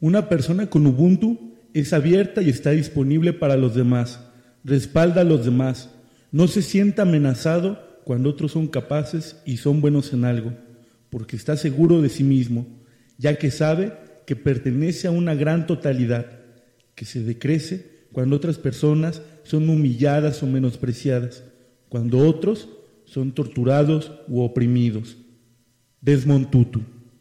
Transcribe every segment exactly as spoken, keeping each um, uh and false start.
Una persona con Ubuntu es abierta y está disponible para los demás, respalda a los demás, no se sienta amenazado cuando otros son capaces y son buenos en algo, porque está seguro de sí mismo, ya que sabe que pertenece a una gran totalidad, que se decrece cuando otras personas son humilladas o menospreciadas, cuando otros son torturados u oprimidos. Desmond Tutu.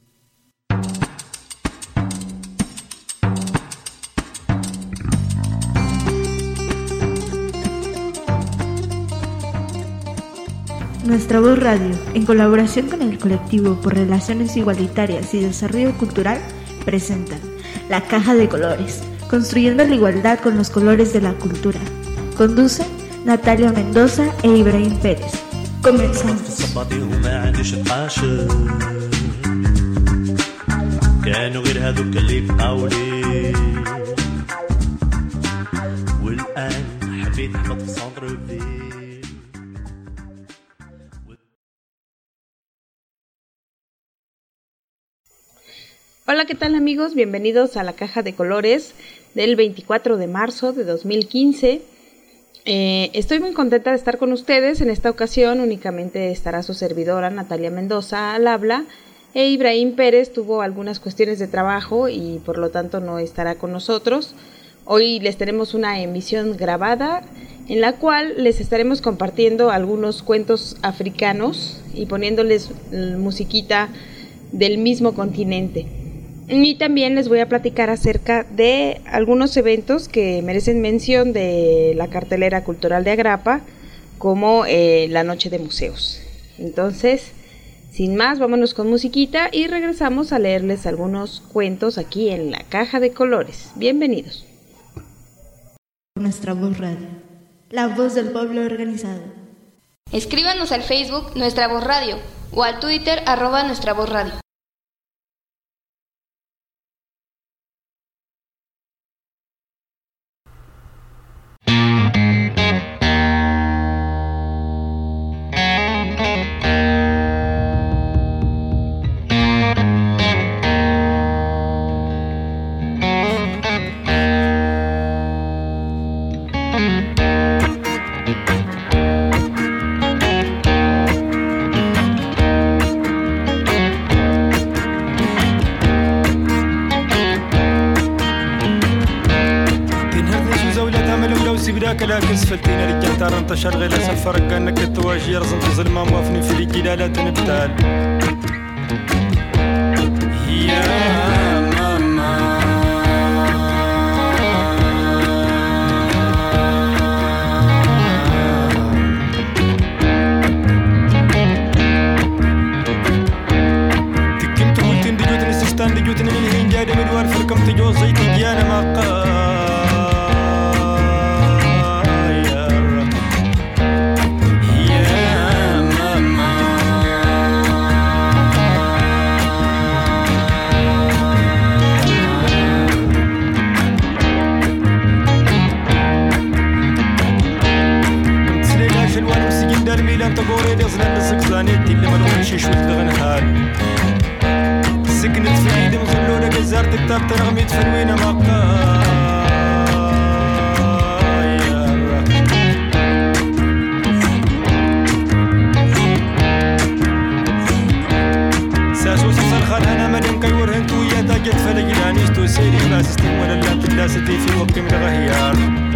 Nuestra Voz Radio, en colaboración con el Colectivo por Relaciones Igualitarias y Desarrollo Cultural, presentan La Caja de Colores, construyendo la igualdad con los colores de la cultura. Conducen Natalia Mendoza e Ibrahim Pérez. Comenzamos. Hola, ¿qué tal amigos? Bienvenidos a La Caja de Colores del veinticuatro de marzo de dos mil quince. Eh, estoy muy contenta de estar con ustedes. En esta ocasión únicamente estará su servidora Natalia Mendoza al habla e Ibrahim Pérez tuvo algunas cuestiones de trabajo y por lo tanto no estará con nosotros. Hoy les tenemos una emisión grabada en la cual les estaremos compartiendo algunos cuentos africanos y poniéndoles musiquita del mismo continente. Y también les voy a platicar acerca de algunos eventos que merecen mención de la cartelera cultural de Agrapa, como eh, la Noche de Museos. Entonces, sin más, vámonos con musiquita y regresamos a leerles algunos cuentos aquí en La Caja de Colores. Bienvenidos. Nuestra Voz Radio, la voz del pueblo organizado. Escríbanos al Facebook Nuestra Voz Radio o al Twitter arroba Nuestra Voz Radio. لكن سفلتينا رجال تار انتشر غير سفرك كانك التواجي رزم في ظلمه موافني في رجال لا تنبتال يا ماما تكنت قلت ان دجوت نسستان دجوت من الهين جادي من وار فركم تجوز زيتي ديانا ما قال الميلان تقوري دي زلان السكزانيتي اللي ملوش شوت لغنهال سكنت في ايدي مخلونا جزار تكتاب ترغمي تفنوينا مقايا ساسوس صرخان انا مليم كيور هنتو ويا تاجت فلقلانيش تو سيري باسستي ولا لا تلاستي في وقت من الغيار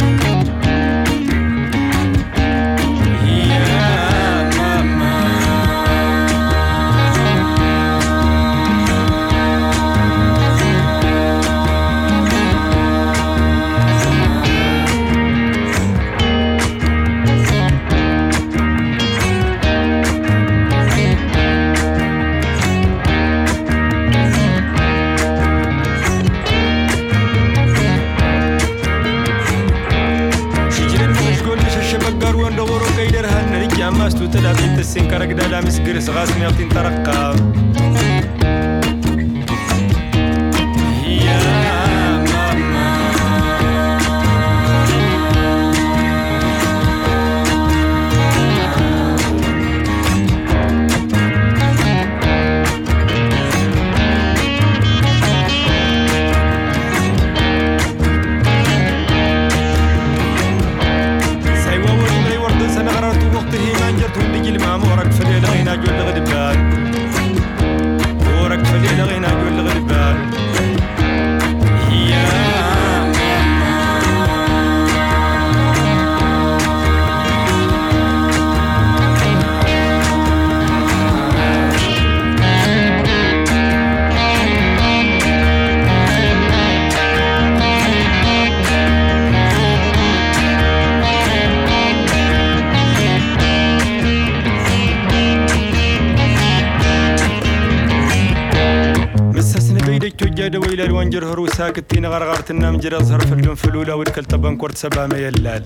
ماستو تلاتين تسين كرق دالا مسقرس غاسمي غتين ترقاب يا ماما وانجر هرو ساكتين غرغرتنا من جرى ظهر فلون فلولا وركل طبان كورت سبا ما يلال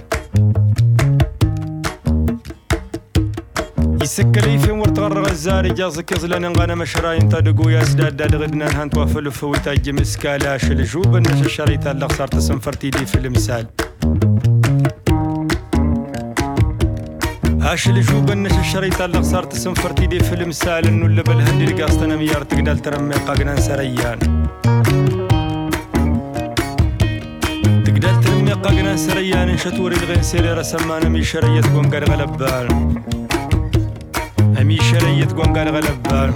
يسكلي في مرتغر غزاري جازك يزلان انغانا مشراين تادقو يا سداد داد غدنا نهان توافلو فويتا جمس كالاش الجوب النش الشريطة اللي خسارت سنفرتي دي في المثال هاش الجوب النش الشريطة اللي خسارت سنفرتي دي في المثال انو اللي بالهندي لقاستنا ميار تقدال ترمي قاقنا سريان تقدال ترمي قاقنا سريان شتوري الغين سيري رسمانا مي شريت قنقر غلبان أمي شريت قنقر غلبان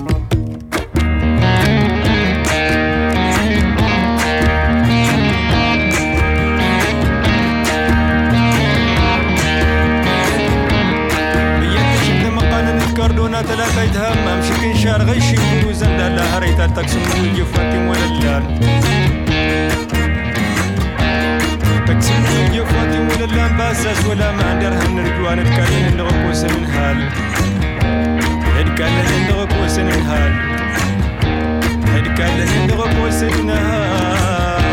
كاردونا ثلاثة يتهم أمشكين شار غيشي وزن لا هريت التقسم ويجي فاتي وللان تقسم ويجي فاتي وللان باساس ولا ما عندرها نرجوان الكالين اللي وسن الحال الكالين اللي وسن الحال الكالين اللي وسن الحال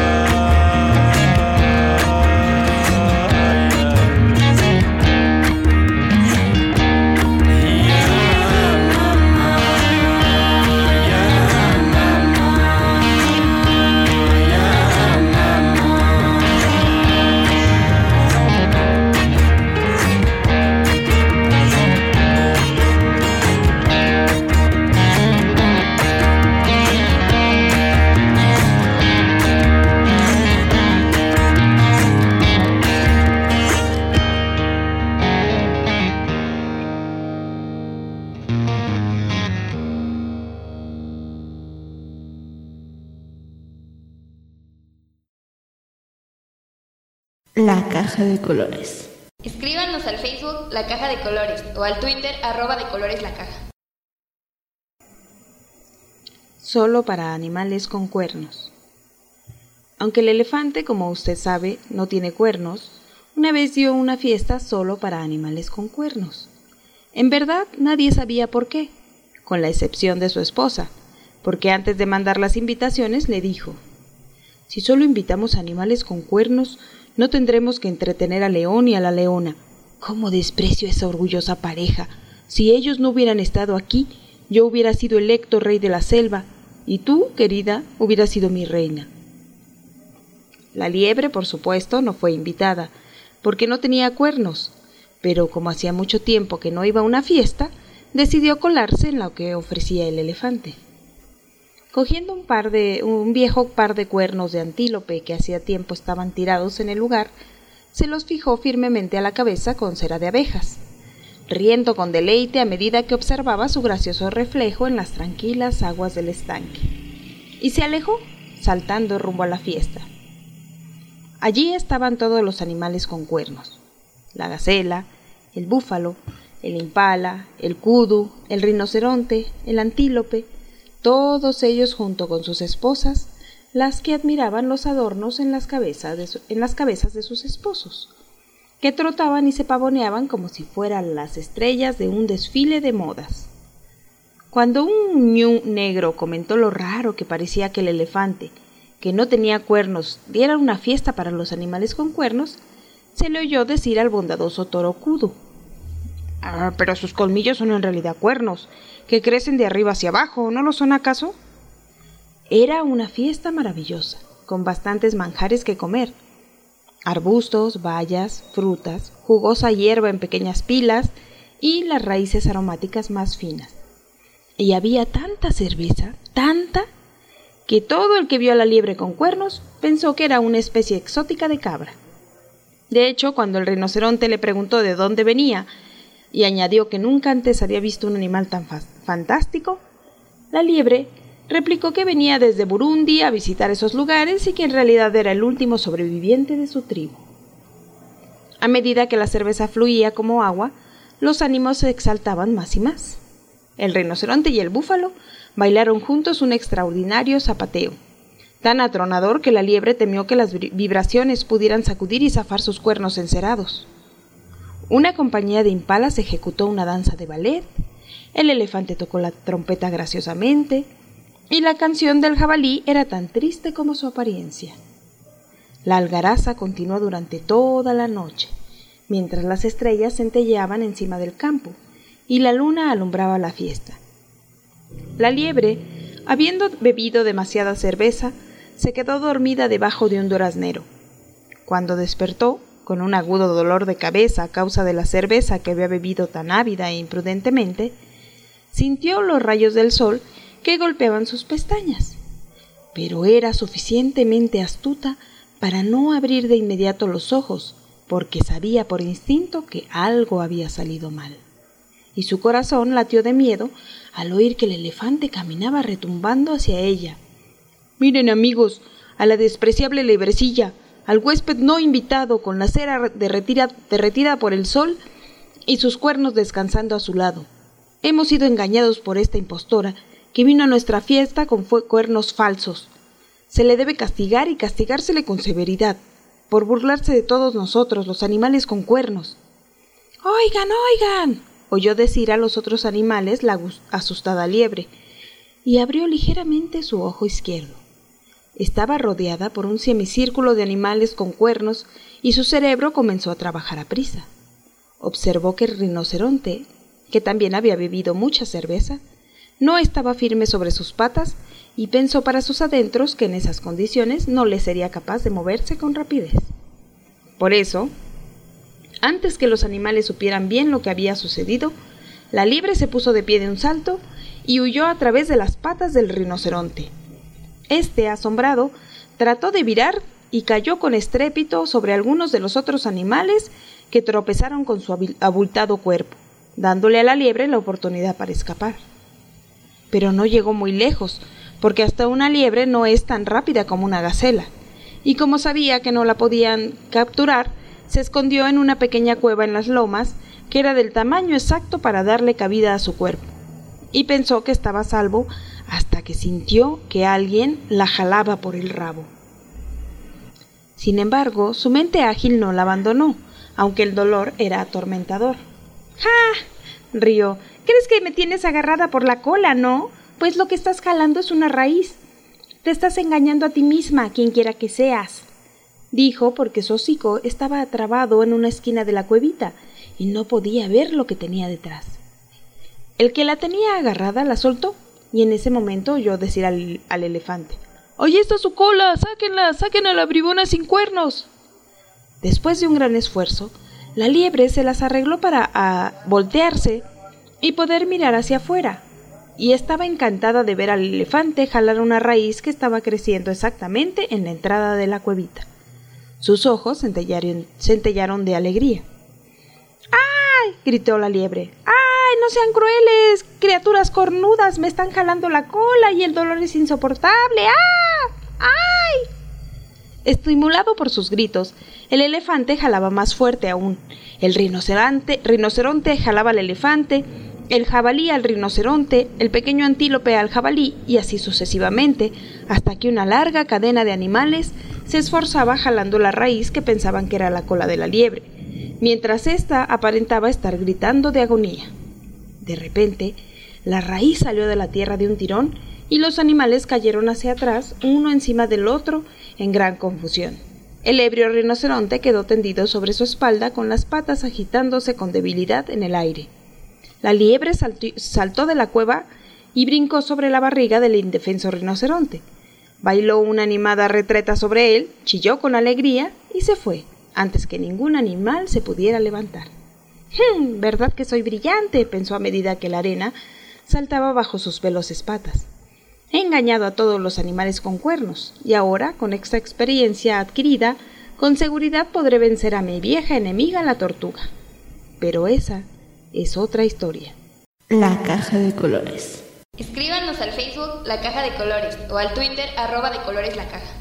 La Caja de Colores. Escríbanos al Facebook La Caja de Colores o al Twitter arroba de colores la caja. Solo para animales con cuernos. Aunque el elefante, como usted sabe, no tiene cuernos, una vez dio una fiesta solo para animales con cuernos. En verdad, nadie sabía por qué, con la excepción de su esposa, porque antes de mandar las invitaciones le dijo: si solo invitamos animales con cuernos, no tendremos que entretener al león y a la leona. ¿Cómo desprecio a esa orgullosa pareja? Si ellos no hubieran estado aquí, yo hubiera sido electo rey de la selva, y tú, querida, hubieras sido mi reina. La liebre, por supuesto, no fue invitada, porque no tenía cuernos, pero como hacía mucho tiempo que no iba a una fiesta, decidió colarse en lo que ofrecía el elefante. Cogiendo un, par de, un viejo par de cuernos de antílope que hacía tiempo estaban tirados en el lugar, se los fijó firmemente a la cabeza con cera de abejas, riendo con deleite a medida que observaba su gracioso reflejo en las tranquilas aguas del estanque, y se alejó, saltando rumbo a la fiesta. Allí estaban todos los animales con cuernos: la gacela, el búfalo, el impala, el kudu, el rinoceronte, el antílope, todos ellos junto con sus esposas, las que admiraban los adornos en las cabezas de, su, en las cabezas de sus esposos, que trotaban y se pavoneaban como si fueran las estrellas de un desfile de modas. Cuando un ñu negro comentó lo raro que parecía que el elefante, que no tenía cuernos, diera una fiesta para los animales con cuernos, se le oyó decir al bondadoso toro kudu: ah, pero sus colmillos son en realidad cuernos, que crecen de arriba hacia abajo, ¿no lo son acaso? Era una fiesta maravillosa, con bastantes manjares que comer: arbustos, bayas, frutas, jugosa hierba en pequeñas pilas y las raíces aromáticas más finas. Y había tanta cerveza, tanta, que todo el que vio a la liebre con cuernos pensó que era una especie exótica de cabra. De hecho, cuando el rinoceronte le preguntó de dónde venía y añadió que nunca antes había visto un animal tan fa- fantástico, la liebre replicó que venía desde Burundi a visitar esos lugares y que en realidad era el último sobreviviente de su tribu. A medida que la cerveza fluía como agua, los ánimos se exaltaban más y más. El rinoceronte y el búfalo bailaron juntos un extraordinario zapateo, tan atronador que la liebre temió que las vibraciones pudieran sacudir y zafar sus cuernos encerados. Una compañía de impalas ejecutó una danza de ballet, el elefante tocó la trompeta graciosamente, y la canción del jabalí era tan triste como su apariencia. La algaraza continuó durante toda la noche, mientras las estrellas centelleaban encima del campo y la luna alumbraba la fiesta. La liebre, habiendo bebido demasiada cerveza, se quedó dormida debajo de un duraznero. Cuando despertó, con un agudo dolor de cabeza a causa de la cerveza que había bebido tan ávida e imprudentemente, sintió los rayos del sol que golpeaban sus pestañas, pero era suficientemente astuta para no abrir de inmediato los ojos, porque sabía por instinto que algo había salido mal. Y su corazón latió de miedo al oír que el elefante caminaba retumbando hacia ella. «Miren, amigos, a la despreciable lebrecilla, al huésped no invitado con la cera derretida, derretida por el sol y sus cuernos descansando a su lado. Hemos sido engañados por esta impostora que vino a nuestra fiesta con cuernos falsos. Se le debe castigar y castigársele con severidad, por burlarse de todos nosotros, los animales con cuernos». «¡Oigan, oigan!», oyó decir a los otros animales la asustada liebre, y abrió ligeramente su ojo izquierdo. Estaba rodeada por un semicírculo de animales con cuernos y su cerebro comenzó a trabajar a prisa. Observó que el rinoceronte, que también había bebido mucha cerveza, no estaba firme sobre sus patas y pensó para sus adentros que en esas condiciones no le sería capaz de moverse con rapidez. Por eso, antes que los animales supieran bien lo que había sucedido, la liebre se puso de pie de un salto y huyó a través de las patas del rinoceronte. Este, asombrado, trató de virar y cayó con estrépito sobre algunos de los otros animales que tropezaron con su abultado cuerpo, dándole a la liebre la oportunidad para escapar. Pero no llegó muy lejos, porque hasta una liebre no es tan rápida como una gacela, y como sabía que no la podían capturar, se escondió en una pequeña cueva en las lomas, que era del tamaño exacto para darle cabida a su cuerpo, y pensó que estaba a salvo hasta que sintió que alguien la jalaba por el rabo. Sin embargo, su mente ágil no la abandonó, aunque el dolor era atormentador. ¡Ja! Rió. ¿Crees que me tienes agarrada por la cola, no? Pues lo que estás jalando es una raíz. Te estás engañando a ti misma, quien quiera que seas, dijo, porque su hocico estaba atrabado en una esquina de la cuevita y no podía ver lo que tenía detrás. El que la tenía agarrada la soltó, y en ese momento oyó decir al, al elefante: «¡Ahí está su cola! ¡Sáquenla! ¡Saquen a la bribona sin cuernos!». Después de un gran esfuerzo, la liebre se las arregló para a, voltearse y poder mirar hacia afuera, y estaba encantada de ver al elefante jalar una raíz que estaba creciendo exactamente en la entrada de la cuevita. Sus ojos centellaron, centellaron de alegría. «¡Ay!», gritó la liebre. «¡Ay, no sean crueles! Criaturas cornudas, me están jalando la cola y el dolor es insoportable. ¡Ah! ¡Ay!». Estimulado por sus gritos, el elefante jalaba más fuerte aún. El rinoceronte, rinoceronte jalaba al elefante, el jabalí al rinoceronte, el pequeño antílope al jabalí, y así sucesivamente, hasta que una larga cadena de animales se esforzaba jalando la raíz que pensaban que era la cola de la liebre, mientras ésta aparentaba estar gritando de agonía. De repente, la raíz salió de la tierra de un tirón y los animales cayeron hacia atrás, uno encima del otro, en gran confusión. El ebrio rinoceronte quedó tendido sobre su espalda con las patas agitándose con debilidad en el aire. La liebre saltó de la cueva y brincó sobre la barriga del indefenso rinoceronte. Bailó una animada retreta sobre él, chilló con alegría y se fue, antes que ningún animal se pudiera levantar. «Hm, ¿verdad que soy brillante?», pensó a medida que la arena saltaba bajo sus veloces patas. «He engañado a todos los animales con cuernos, y ahora, con esta experiencia adquirida, con seguridad podré vencer a mi vieja enemiga la tortuga. Pero esa es otra historia». La caja de colores. Escríbanos al Facebook La Caja de Colores o al Twitter arroba de colores la caja.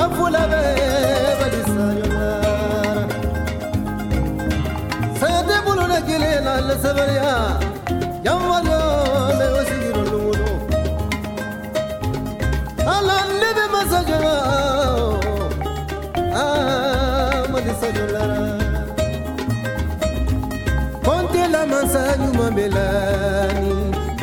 Bafula be balisa yolara Sayate bulu na kile na le sabaria Yamalo me wasigiro lulu Ala lebe masaja Ah malisa yolara Ponte la mansa nyuma belani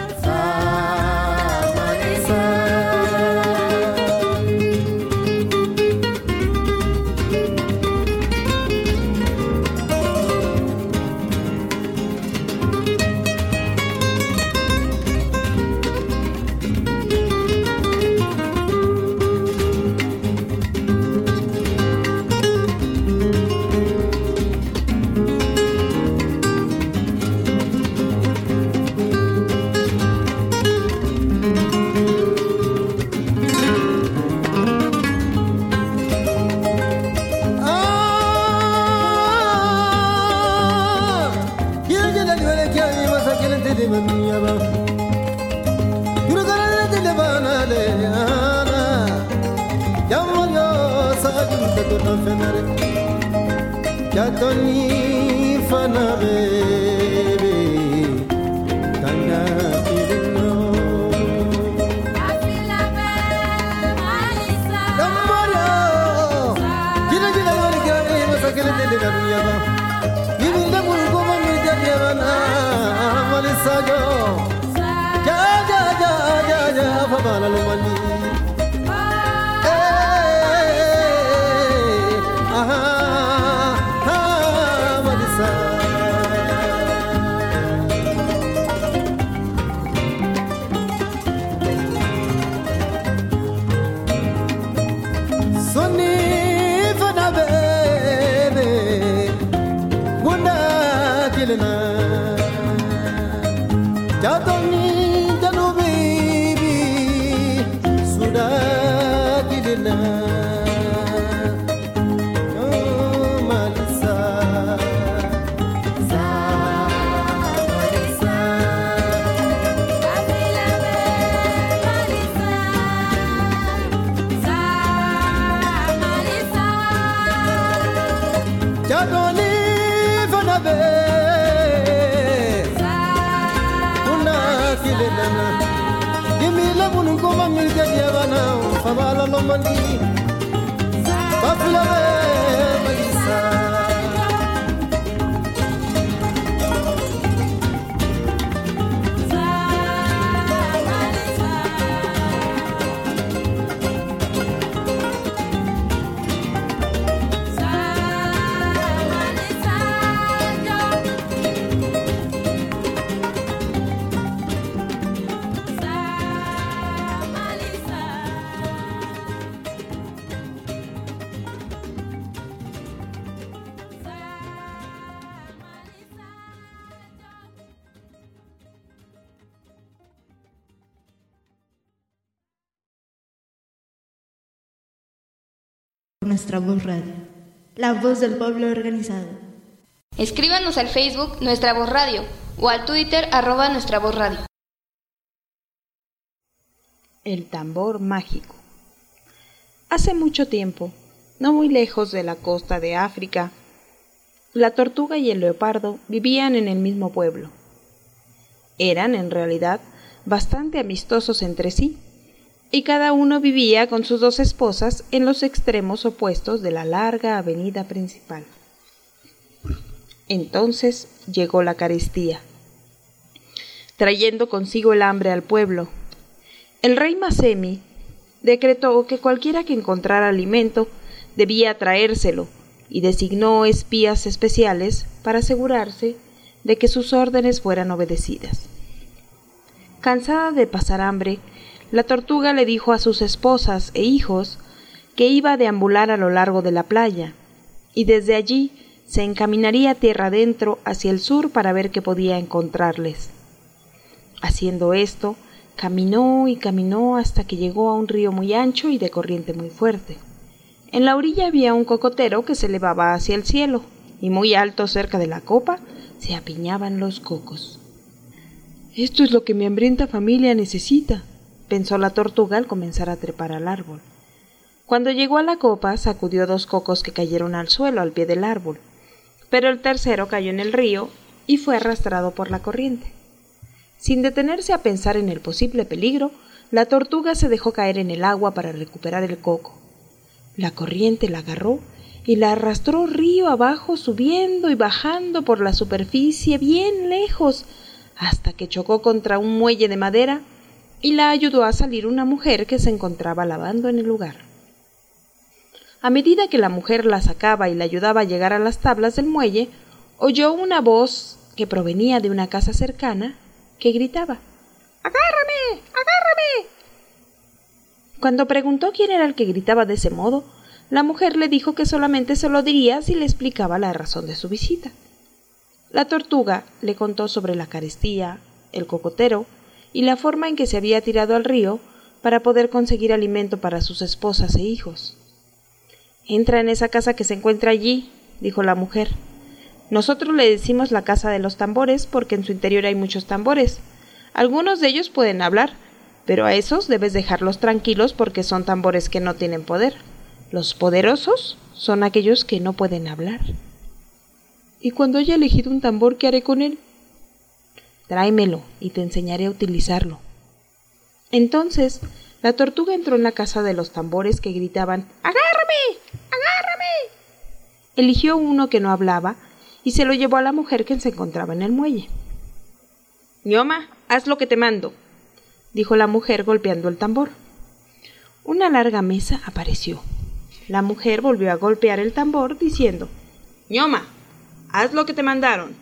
Yatoni fana bebe tanga kirino Afila be malisa Gamara Kina kina wali kare masakele de dunia ba Ibi da mulu koma mirja diana malisa jo Ja ja ja ja ja fa bala lumani Eh aha Fabala lomani Bafila malisa Nuestra Voz Radio, la voz del pueblo organizado. Escríbanos al Facebook Nuestra Voz Radio o al Twitter arroba Nuestra Voz Radio. El tambor mágico. Hace mucho tiempo, no muy lejos de la costa de África, la tortuga y el leopardo vivían en el mismo pueblo. Eran, en realidad, bastante amistosos entre sí, y cada uno vivía con sus dos esposas en los extremos opuestos de la larga avenida principal. Entonces llegó la carestía, trayendo consigo el hambre al pueblo. El rey Masemi decretó que cualquiera que encontrara alimento debía traérselo y designó espías especiales para asegurarse de que sus órdenes fueran obedecidas. Cansada de pasar hambre, la tortuga le dijo a sus esposas e hijos que iba a deambular a lo largo de la playa, y desde allí se encaminaría tierra adentro hacia el sur para ver qué podía encontrarles. Haciendo esto, caminó y caminó hasta que llegó a un río muy ancho y de corriente muy fuerte. En la orilla había un cocotero que se elevaba hacia el cielo, y muy alto cerca de la copa se apiñaban los cocos. «Esto es lo que mi hambrienta familia necesita», pensó la tortuga al comenzar a trepar al árbol. Cuando llegó a la copa, sacudió dos cocos que cayeron al suelo al pie del árbol, pero el tercero cayó en el río y fue arrastrado por la corriente. Sin detenerse a pensar en el posible peligro, la tortuga se dejó caer en el agua para recuperar el coco. La corriente la agarró y la arrastró río abajo, subiendo y bajando por la superficie bien lejos, hasta que chocó contra un muelle de madera y la ayudó a salir una mujer que se encontraba lavando en el lugar. A medida que la mujer la sacaba y la ayudaba a llegar a las tablas del muelle, oyó una voz que provenía de una casa cercana que gritaba: ¡Agárrame! ¡Agárrame! Cuando preguntó quién era el que gritaba de ese modo, la mujer le dijo que solamente se lo diría si le explicaba la razón de su visita. La tortuga le contó sobre la carestía, el cocotero y la forma en que se había tirado al río para poder conseguir alimento para sus esposas e hijos. «Entra en esa casa que se encuentra allí», dijo la mujer. «Nosotros le decimos la casa de los tambores porque en su interior hay muchos tambores. Algunos de ellos pueden hablar, pero a esos debes dejarlos tranquilos porque son tambores que no tienen poder. Los poderosos son aquellos que no pueden hablar». «¿Y cuando haya elegido un tambor, qué haré con él?» «Tráemelo y te enseñaré a utilizarlo». Entonces, la tortuga entró en la casa de los tambores que gritaban «¡Agárrame! ¡Agárrame!». Eligió uno que no hablaba y se lo llevó a la mujer que se encontraba en el muelle. «Ñoma, haz lo que te mando», dijo la mujer golpeando el tambor. Una larga mesa apareció. La mujer volvió a golpear el tambor diciendo «Ñoma, haz lo que te mandaron».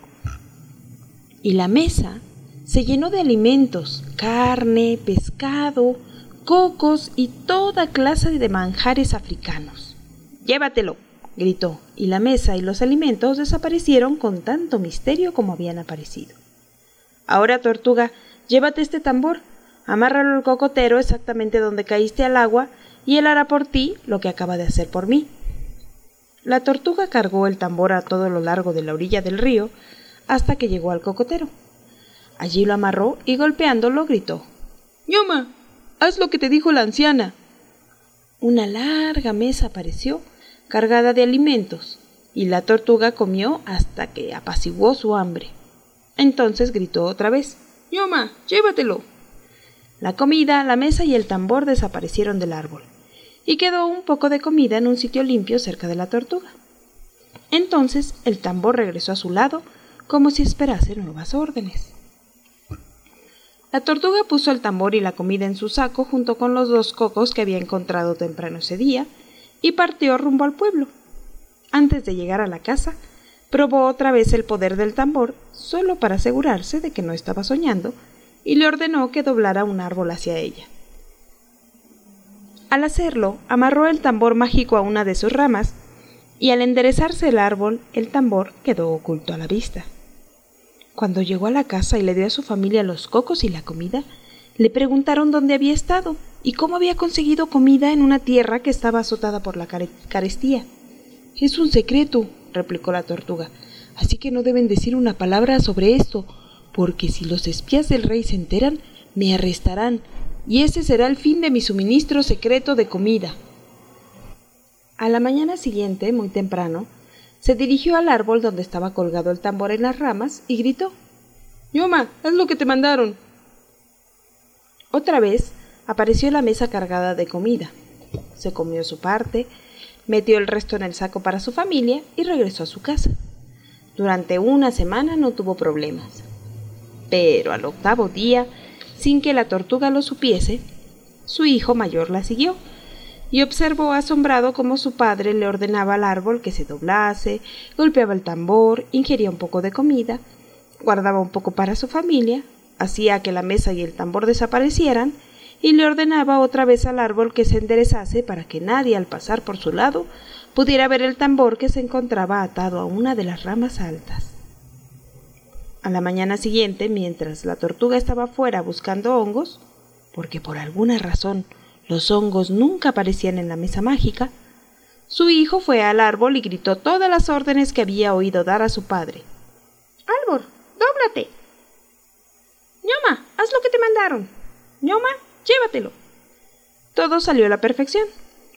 Y la mesa se llenó de alimentos, carne, pescado, cocos y toda clase de manjares africanos. «Llévatelo», gritó, y la mesa y los alimentos desaparecieron con tanto misterio como habían aparecido. «Ahora, tortuga, llévate este tambor, amárralo al cocotero exactamente donde caíste al agua y él hará por ti lo que acaba de hacer por mí». La tortuga cargó el tambor a todo lo largo de la orilla del río hasta que llegó al cocotero. Allí lo amarró y golpeándolo gritó «Ñoma, haz lo que te dijo la anciana». Una larga mesa apareció cargada de alimentos y la tortuga comió hasta que apaciguó su hambre. Entonces gritó otra vez «Ñoma, llévatelo». La comida, la mesa y el tambor desaparecieron del árbol y quedó un poco de comida en un sitio limpio cerca de la tortuga. Entonces el tambor regresó a su lado como si esperase nuevas órdenes. La tortuga puso el tambor y la comida en su saco junto con los dos cocos que había encontrado temprano ese día y partió rumbo al pueblo. Antes de llegar a la casa, probó otra vez el poder del tambor solo para asegurarse de que no estaba soñando y le ordenó que doblara un árbol hacia ella. Al hacerlo, amarró el tambor mágico a una de sus ramas y al enderezarse el árbol, el tambor quedó oculto a la vista. Cuando llegó a la casa y le dio a su familia los cocos y la comida, le preguntaron dónde había estado y cómo había conseguido comida en una tierra que estaba azotada por la carestía. «Es un secreto», replicó la tortuga, «así que no deben decir una palabra sobre esto, porque si los espías del rey se enteran, me arrestarán, y ese será el fin de mi suministro secreto de comida». A la mañana siguiente, muy temprano, se dirigió al árbol donde estaba colgado el tambor en las ramas y gritó «Ñoma, haz lo que te mandaron». Otra vez apareció la mesa cargada de comida. Se comió su parte, metió el resto en el saco para su familia y regresó a su casa. Durante una semana no tuvo problemas. Pero al octavo día, sin que la tortuga lo supiese, su hijo mayor la siguió y observó asombrado cómo su padre le ordenaba al árbol que se doblase, golpeaba el tambor, ingería un poco de comida, guardaba un poco para su familia, hacía que la mesa y el tambor desaparecieran y le ordenaba otra vez al árbol que se enderezase para que nadie al pasar por su lado pudiera ver el tambor que se encontraba atado a una de las ramas altas. A la mañana siguiente, mientras la tortuga estaba fuera buscando hongos, porque por alguna razón los hongos nunca aparecían en la mesa mágica, su hijo fue al árbol y gritó todas las órdenes que había oído dar a su padre. «Árbol, dóblate. Ñoma, haz lo que te mandaron. Ñoma, llévatelo». Todo salió a la perfección.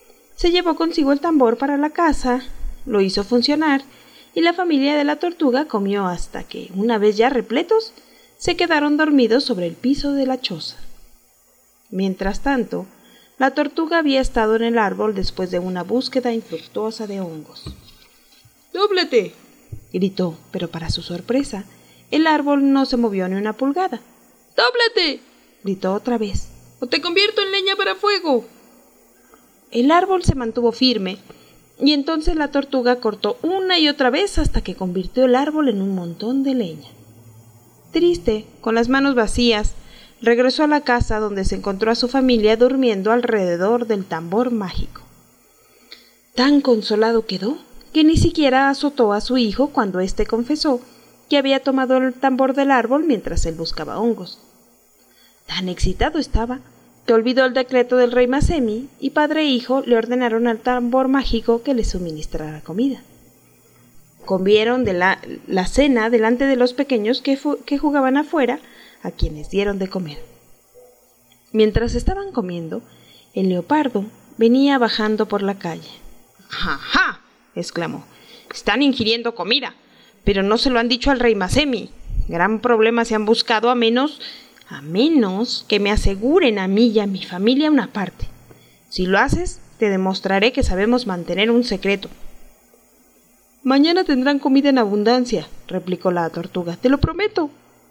Se llevó consigo el tambor para la casa, lo hizo funcionar, y la familia de la tortuga comió hasta que, una vez ya repletos, se quedaron dormidos sobre el piso de la choza. Mientras tanto, la tortuga había estado en el árbol después de una búsqueda infructuosa de hongos. ¡Dóblate!, gritó, pero para su sorpresa, el árbol no se movió ni una pulgada. ¡Dóblate!, gritó otra vez. ¡O te convierto en leña para fuego! El árbol se mantuvo firme, y entonces la tortuga cortó una y otra vez hasta que convirtió el árbol en un montón de leña. Triste, con las manos vacías, regresó a la casa donde se encontró a su familia durmiendo alrededor del tambor mágico. Tan consolado quedó que ni siquiera azotó a su hijo cuando éste confesó que había tomado el tambor del árbol mientras él buscaba hongos. Tan excitado estaba que olvidó el decreto del rey Masemi y padre e hijo le ordenaron al tambor mágico que le suministrara comida. Comieron de la, la cena delante de los pequeños que, fu- que jugaban afuera, a quienes dieron de comer. Mientras estaban comiendo, el leopardo venía bajando por la calle. ¡Ja! —exclamó—, están ingiriendo comida, pero no se lo han dicho al rey Masemi. Gran problema se han buscado a menos, a menos que me aseguren a mí y a mi familia una parte. Si lo haces, te demostraré que sabemos mantener un secreto. Mañana tendrán comida en abundancia, replicó la tortuga, te lo prometo.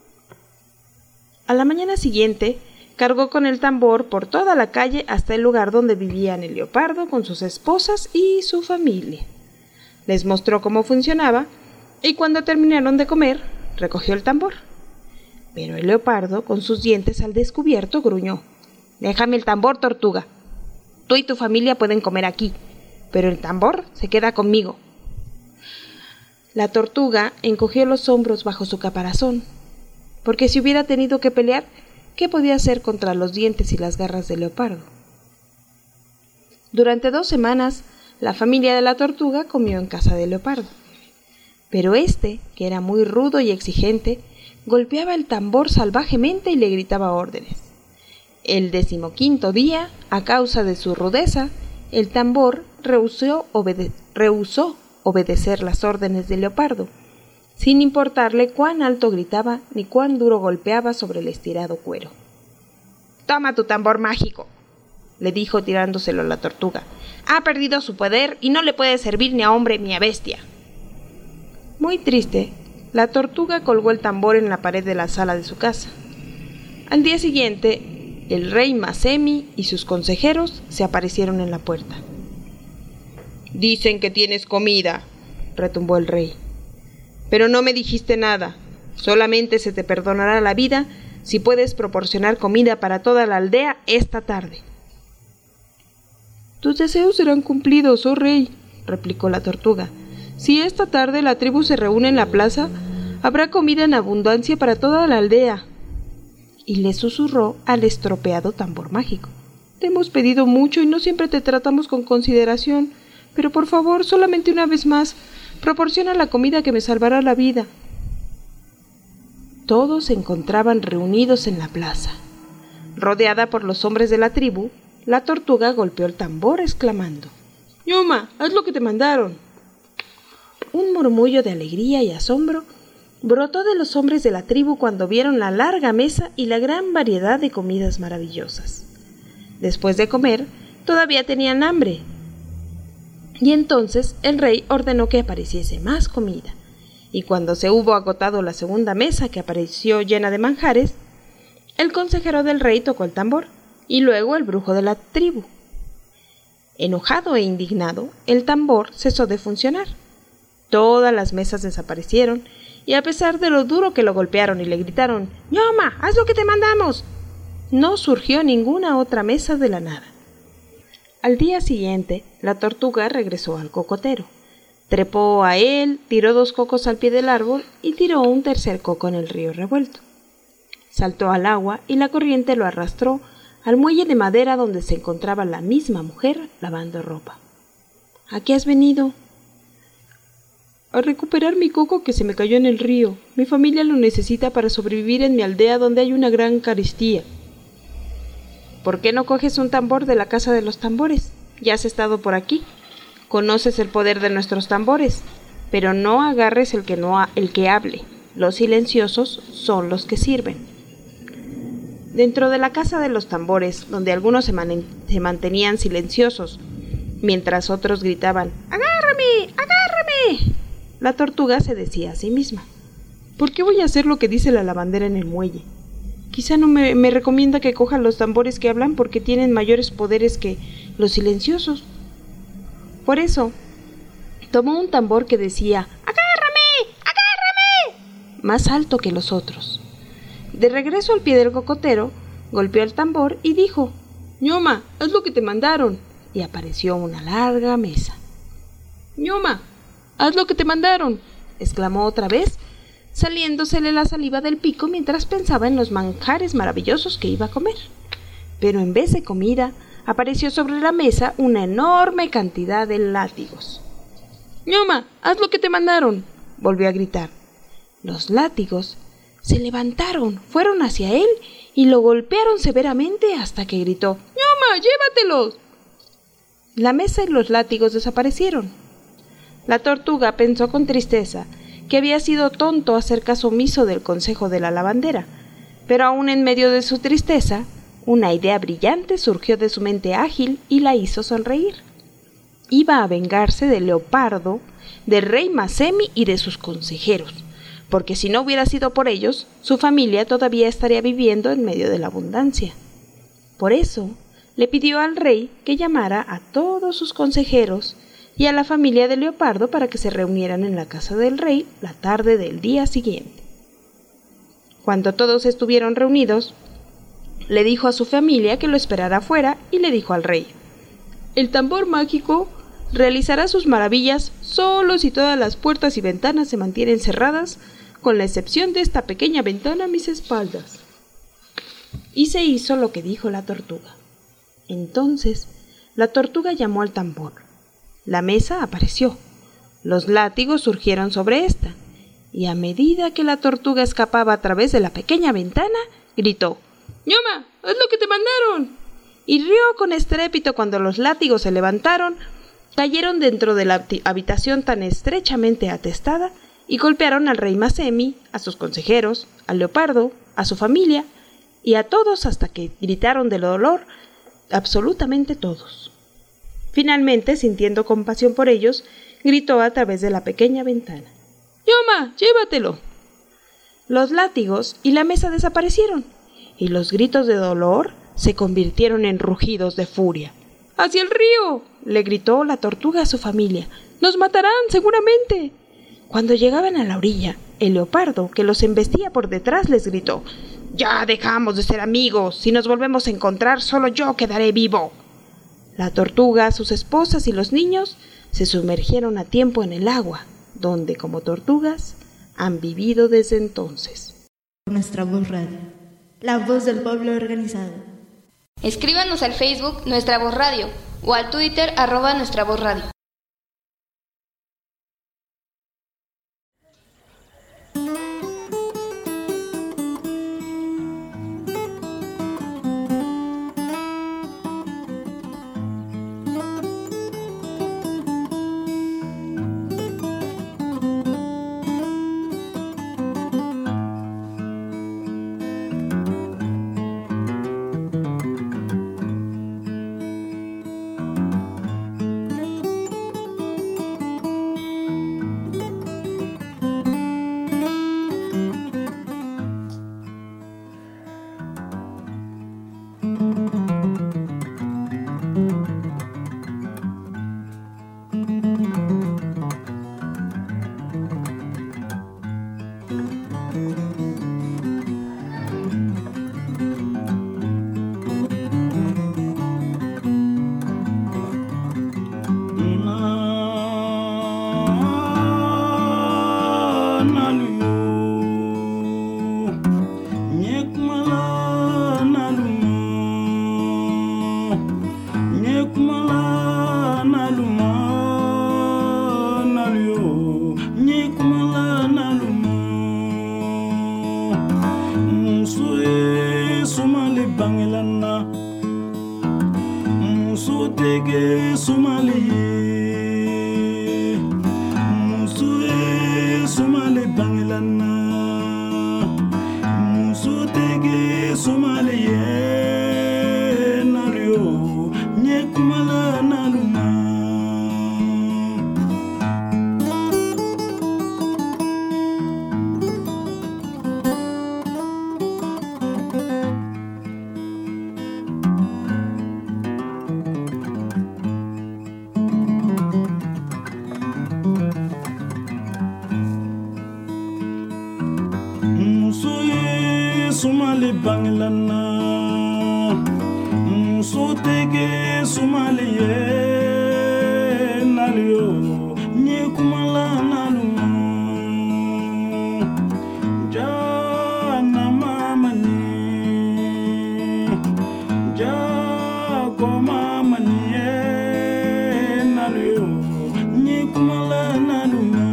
A la mañana siguiente, cargó con el tambor por toda la calle hasta el lugar donde vivían el leopardo con sus esposas y su familia. Les mostró cómo funcionaba, y cuando terminaron de comer, recogió el tambor. Pero el leopardo, con sus dientes al descubierto, gruñó. «Déjame el tambor, tortuga. Tú y tu familia pueden comer aquí, pero el tambor se queda conmigo». La tortuga encogió los hombros bajo su caparazón, porque si hubiera tenido que pelear, ¿qué podía hacer contra los dientes y las garras del leopardo? Durante dos semanas, la familia de la tortuga comió en casa del leopardo. Pero éste, que era muy rudo y exigente, golpeaba el tambor salvajemente y le gritaba órdenes. El decimoquinto día, a causa de su rudeza, el tambor rehusó, obede- rehusó obedecer las órdenes del leopardo, sin importarle cuán alto gritaba ni cuán duro golpeaba sobre el estirado cuero. «Toma tu tambor mágico», le dijo tirándoselo a la tortuga. «Ha perdido su poder y no le puede servir ni a hombre ni a bestia». Muy triste, la tortuga colgó el tambor en la pared de la sala de su casa. Al día siguiente, el rey Masemi y sus consejeros se aparecieron en la puerta. «Dicen que tienes comida», retumbó el rey. «Pero no me dijiste nada. Solamente se te perdonará la vida si puedes proporcionar comida para toda la aldea esta tarde». «Tus deseos serán cumplidos, oh rey», replicó la tortuga. «Si esta tarde la tribu se reúne en la plaza, habrá comida en abundancia para toda la aldea». Y le susurró al estropeado tambor mágico. «Te hemos pedido mucho y no siempre te tratamos con consideración, pero por favor, solamente una vez más, proporciona la comida que me salvará la vida». Todos se encontraban reunidos en la plaza. Rodeada por los hombres de la tribu, la tortuga golpeó el tambor exclamando: «Yoma, haz lo que te mandaron». Un murmullo de alegría y asombro brotó de los hombres de la tribu cuando vieron la larga mesa y la gran variedad de comidas maravillosas. Después de comer, todavía tenían hambre. Y entonces el rey ordenó que apareciese más comida, y cuando se hubo agotado la segunda mesa, que apareció llena de manjares, el consejero del rey tocó el tambor, y luego el brujo de la tribu. Enojado e indignado, el tambor cesó de funcionar. Todas las mesas desaparecieron, y a pesar de lo duro que lo golpearon y le gritaron «Yoma, haz lo que te mandamos», no surgió ninguna otra mesa de la nada. Al día siguiente, la tortuga regresó al cocotero. Trepó a él, tiró dos cocos al pie del árbol y tiró un tercer coco en el río revuelto. Saltó al agua y la corriente lo arrastró al muelle de madera donde se encontraba la misma mujer lavando ropa. «¿A qué has venido?» «A recuperar mi coco que se me cayó en el río. Mi familia lo necesita para sobrevivir en mi aldea donde hay una gran carestía». «¿Por qué no coges un tambor de la casa de los tambores? ya has estado por aquí. Conoces el poder de nuestros tambores, pero no agarres el que, no ha- el que hable. Los silenciosos son los que sirven. Dentro de la casa de los tambores, donde algunos se, man- se mantenían silenciosos, mientras otros gritaban, ¡agárrame! ¡agárrame! La tortuga se decía a sí misma, ¿por qué voy a hacer lo que dice la lavandera en el muelle? Quizá no me, me recomienda que coja los tambores que hablan porque tienen mayores poderes que los silenciosos. Por eso, tomó un tambor que decía, ¡agárrame! ¡agárrame! Más alto que los otros. De regreso al pie del cocotero, golpeó el tambor y dijo, ñoma, haz lo que te mandaron. Y apareció una larga mesa. ñoma, haz lo que te mandaron, exclamó otra vez, saliéndosele la saliva del pico mientras pensaba en los manjares maravillosos que iba a comer. Pero en vez de comida, apareció sobre la mesa una enorme cantidad de látigos. ñoma, haz lo que te mandaron, volvió a gritar. Los látigos se levantaron, fueron hacia él y lo golpearon severamente hasta que gritó, ñoma, llévatelos. La mesa y los látigos desaparecieron. La tortuga pensó con tristeza que había sido tonto hacer caso omiso del consejo de la lavandera, pero aún en medio de su tristeza, una idea brillante surgió de su mente ágil y la hizo sonreír. Iba a vengarse del leopardo, del rey Masemi y de sus consejeros, porque si no hubiera sido por ellos, su familia todavía estaría viviendo en medio de la abundancia. Por eso, le pidió al rey que llamara a todos sus consejeros y a la familia de Leopardo para que se reunieran en la casa del rey la tarde del día siguiente. Cuando todos estuvieron reunidos, le dijo a su familia que lo esperara afuera y le dijo al rey, el tambor mágico realizará sus maravillas solo si todas las puertas y ventanas se mantienen cerradas, con la excepción de esta pequeña ventana a mis espaldas. Y se hizo lo que dijo la tortuga. Entonces, la tortuga llamó al tambor. La mesa apareció. Los látigos surgieron sobre ésta, y a medida que la tortuga escapaba a través de la pequeña ventana, gritó, ñoma, haz lo que te mandaron. Y rió con estrépito cuando los látigos se levantaron, cayeron dentro de la habitación tan estrechamente atestada y golpearon al rey Masemi, a sus consejeros, al leopardo, a su familia y a todos hasta que gritaron de dolor, absolutamente todos. Finalmente, sintiendo compasión por ellos, gritó a través de la pequeña ventana, ñoma, llévatelo. Los látigos y la mesa desaparecieron, y los gritos de dolor se convirtieron en rugidos de furia. ¡Hacia el río!, le gritó la tortuga a su familia. ¡Nos matarán, seguramente! Cuando llegaban a la orilla, el leopardo, que los embestía por detrás, les gritó, «Ya dejamos de ser amigos. Si nos volvemos a encontrar, solo yo quedaré vivo». La tortuga, sus esposas y los niños se sumergieron a tiempo en el agua, donde, como tortugas, han vivido desde entonces. Nuestra Voz Radio, la voz del pueblo organizado. Escríbanos al Facebook Nuestra Voz Radio o al Twitter arroba Nuestra Voz Radio. sumali bangilana sotege sumali ye nalio nye kumala naluma jana mamani jago mamani ye nalio nye kumala naluma.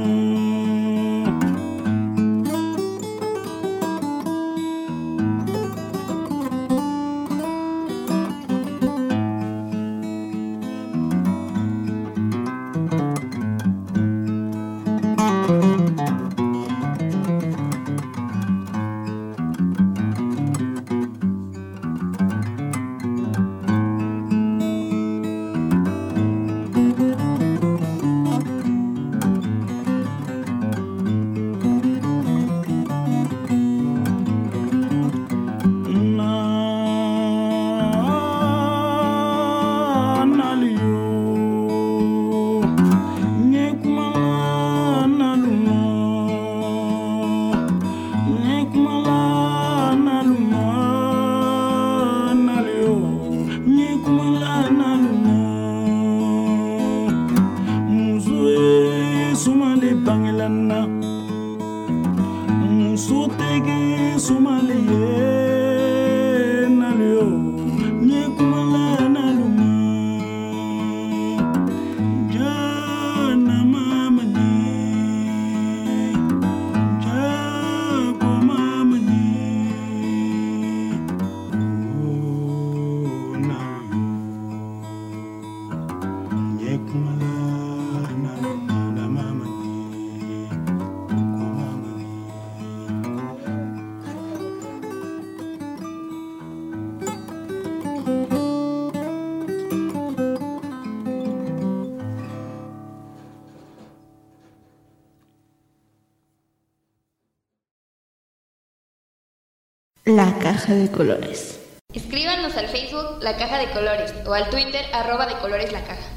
La Caja de Colores. Escríbanos al Facebook La Caja de Colores o al Twitter arroba de colores la caja.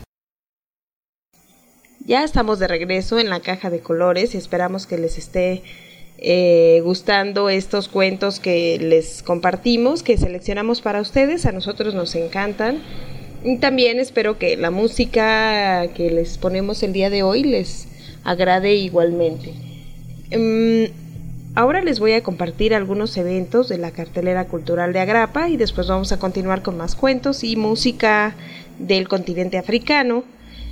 Ya estamos de regreso en La Caja de Colores y esperamos que les esté eh, gustando estos cuentos que les compartimos, que seleccionamos para ustedes. A nosotros nos encantan. Y también espero que la música que les ponemos el día de hoy les agrade igualmente. Um, Ahora les voy a compartir algunos eventos de la cartelera cultural de Agrapa y después vamos a continuar con más cuentos y música del continente africano.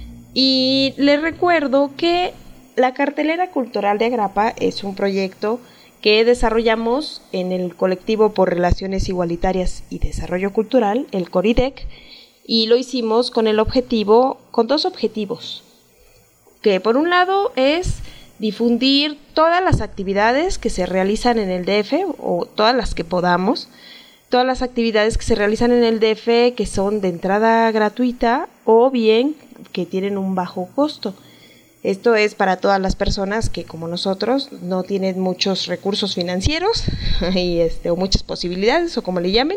Y les recuerdo que la cartelera cultural de Agrapa es un proyecto que desarrollamos en el colectivo por Relaciones Igualitarias y Desarrollo Cultural, el CORIDEC, y lo hicimos con el objetivo, con dos objetivos, que por un lado es difundir todas las actividades que se realizan en el D F o todas las que podamos, todas las actividades que se realizan en el D F que son de entrada gratuita o bien que tienen un bajo costo. Esto es para todas las personas que como nosotros no tienen muchos recursos financieros y este o muchas posibilidades o como le llamen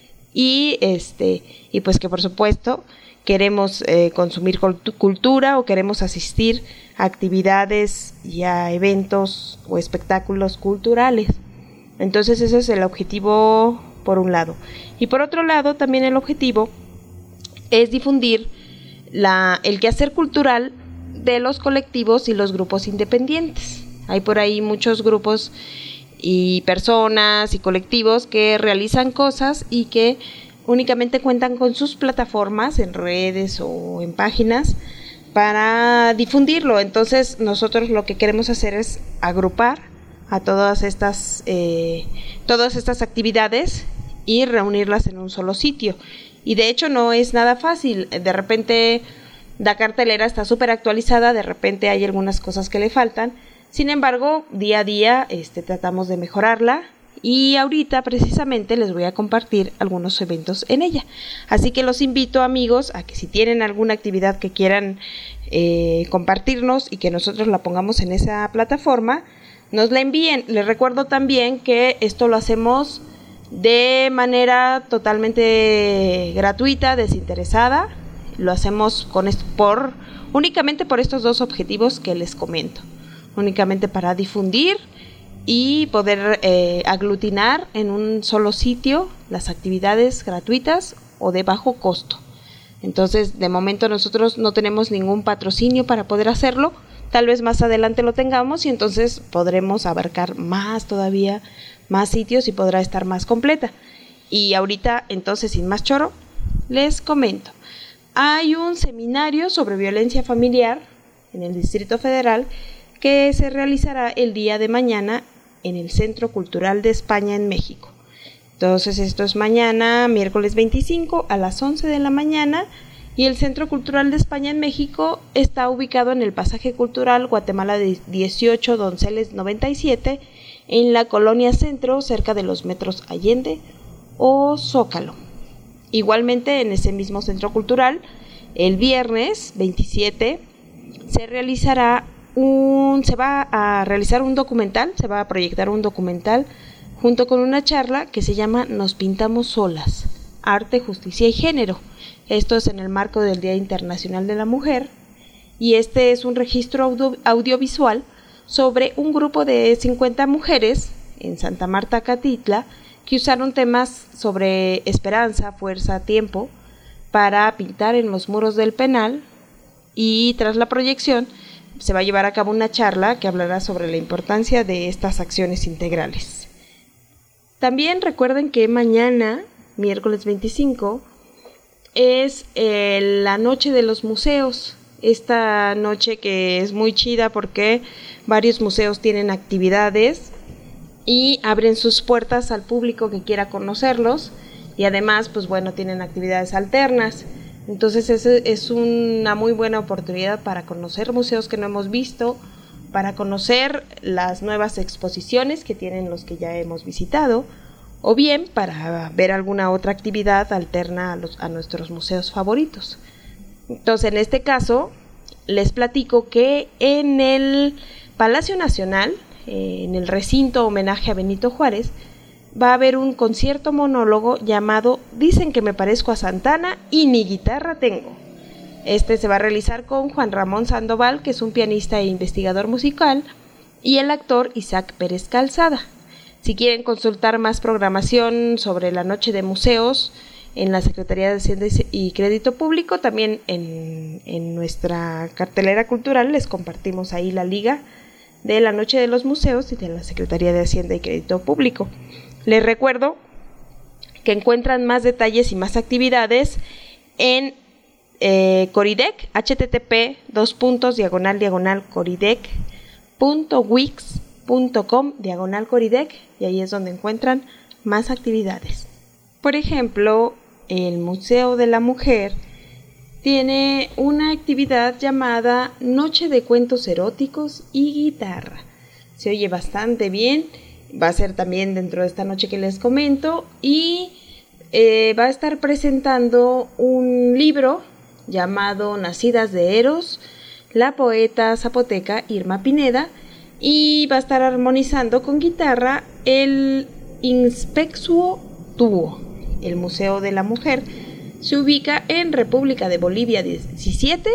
y este y pues que por supuesto queremos eh, consumir cultura o queremos asistir a actividades y a eventos o espectáculos culturales. Entonces ese es el objetivo por un lado. Y por otro lado también el objetivo es difundir la, el quehacer cultural de los colectivos y los grupos independientes. Hay por ahí muchos grupos y personas y colectivos que realizan cosas y que únicamente cuentan con sus plataformas en redes o en páginas para difundirlo. Entonces nosotros lo que queremos hacer es agrupar a todas estas eh, todas estas actividades y reunirlas en un solo sitio. Y de hecho no es nada fácil. De repente la cartelera está súper actualizada, de repente hay algunas cosas que le faltan. Sin embargo, día a día este, tratamos de mejorarla. Y ahorita precisamente les voy a compartir algunos eventos en ella. Así que los invito, amigos, a que si tienen alguna actividad que quieran eh, compartirnos y que nosotros la pongamos en esa plataforma, nos la envíen. Les recuerdo también que esto lo hacemos de manera totalmente gratuita, desinteresada. Lo hacemos con esto por únicamente por estos dos objetivos que les comento. Únicamente para difundir y poder eh, aglutinar en un solo sitio las actividades gratuitas o de bajo costo. Entonces, de momento nosotros no tenemos ningún patrocinio para poder hacerlo. Tal vez más adelante lo tengamos y entonces podremos abarcar más todavía, más sitios y podrá estar más completa. Y ahorita, entonces, sin más choro, les comento. Hay un seminario sobre violencia familiar en el Distrito Federal que se realizará el día de mañana en el Centro Cultural de España en México. Entonces, esto es mañana, miércoles veinticinco, a las once de la mañana, y el Centro Cultural de España en México está ubicado en el Pasaje Cultural Guatemala dieciocho, Donceles noventa y siete, en la Colonia Centro, cerca de los metros Allende o Zócalo. Igualmente, en ese mismo Centro Cultural, el viernes veintisiete, se realizará un, se va a realizar un documental, se va a proyectar un documental junto con una charla que se llama Nos pintamos solas, arte, justicia y género. Esto es en el marco del Día Internacional de la Mujer, y este es un registro audio, audiovisual sobre un grupo de cincuenta mujeres en Santa Marta, Catitla, que usaron temas sobre esperanza, fuerza, tiempo, para pintar en los muros del penal, y tras la proyección se va a llevar a cabo una charla que hablará sobre la importancia de estas acciones integrales. También recuerden que mañana, miércoles veinticinco, es eh, la noche de los museos. Esta noche que es muy chida porque varios museos tienen actividades y abren sus puertas al público que quiera conocerlos, y además, pues bueno, tienen actividades alternas. Entonces es, es una muy buena oportunidad para conocer museos que no hemos visto, para conocer las nuevas exposiciones que tienen los que ya hemos visitado, o bien para ver alguna otra actividad alterna a, los, a nuestros museos favoritos. Entonces, en este caso, les platico que en el Palacio Nacional, eh, en el recinto homenaje a Benito Juárez, va a haber un concierto monólogo llamado Dicen que me parezco a Santana y ni guitarra tengo. Este se va a realizar con Juan Ramón Sandoval, que es un pianista e investigador musical, y el actor Isaac Pérez Calzada. Si quieren consultar más programación sobre la Noche de Museos en la Secretaría de Hacienda y Crédito Público, también en, en nuestra cartelera cultural les compartimos ahí la liga de la Noche de los Museos y de la Secretaría de Hacienda y Crédito Público. Les recuerdo que encuentran más detalles y más actividades en eh, Coridec, http dos puntos diagonal diagonal coridec punto wix punto com diagonal coridec, y ahí es donde encuentran más actividades. Por ejemplo, el Museo de la Mujer tiene una actividad llamada Noche de Cuentos Eróticos y Guitarra. Se oye bastante bien, va a ser también dentro de esta noche que les comento, y eh, va a estar presentando un libro llamado Nacidas de Eros, la poeta zapoteca Irma Pineda, y va a estar armonizando con guitarra el Inspexuo Dúo. El Museo de la Mujer se ubica en República de Bolivia diecisiete,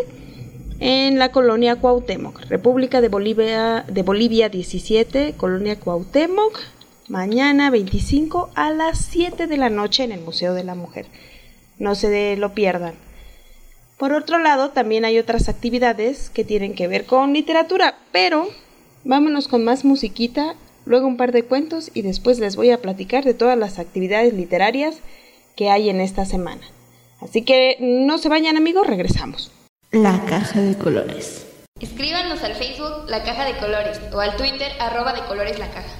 en la colonia Cuauhtémoc. República de Bolivia, de Bolivia diecisiete, colonia Cuauhtémoc, mañana veinticinco a las siete de la noche en el Museo de la Mujer. No se lo pierdan. Por otro lado, también hay otras actividades que tienen que ver con literatura, pero vámonos con más musiquita, luego un par de cuentos y después les voy a platicar de todas las actividades literarias que hay en esta semana. Así que no se vayan, amigos, regresamos. La Caja de Colores. Escríbanos al Facebook La Caja de Colores o al Twitter arroba de colores la caja.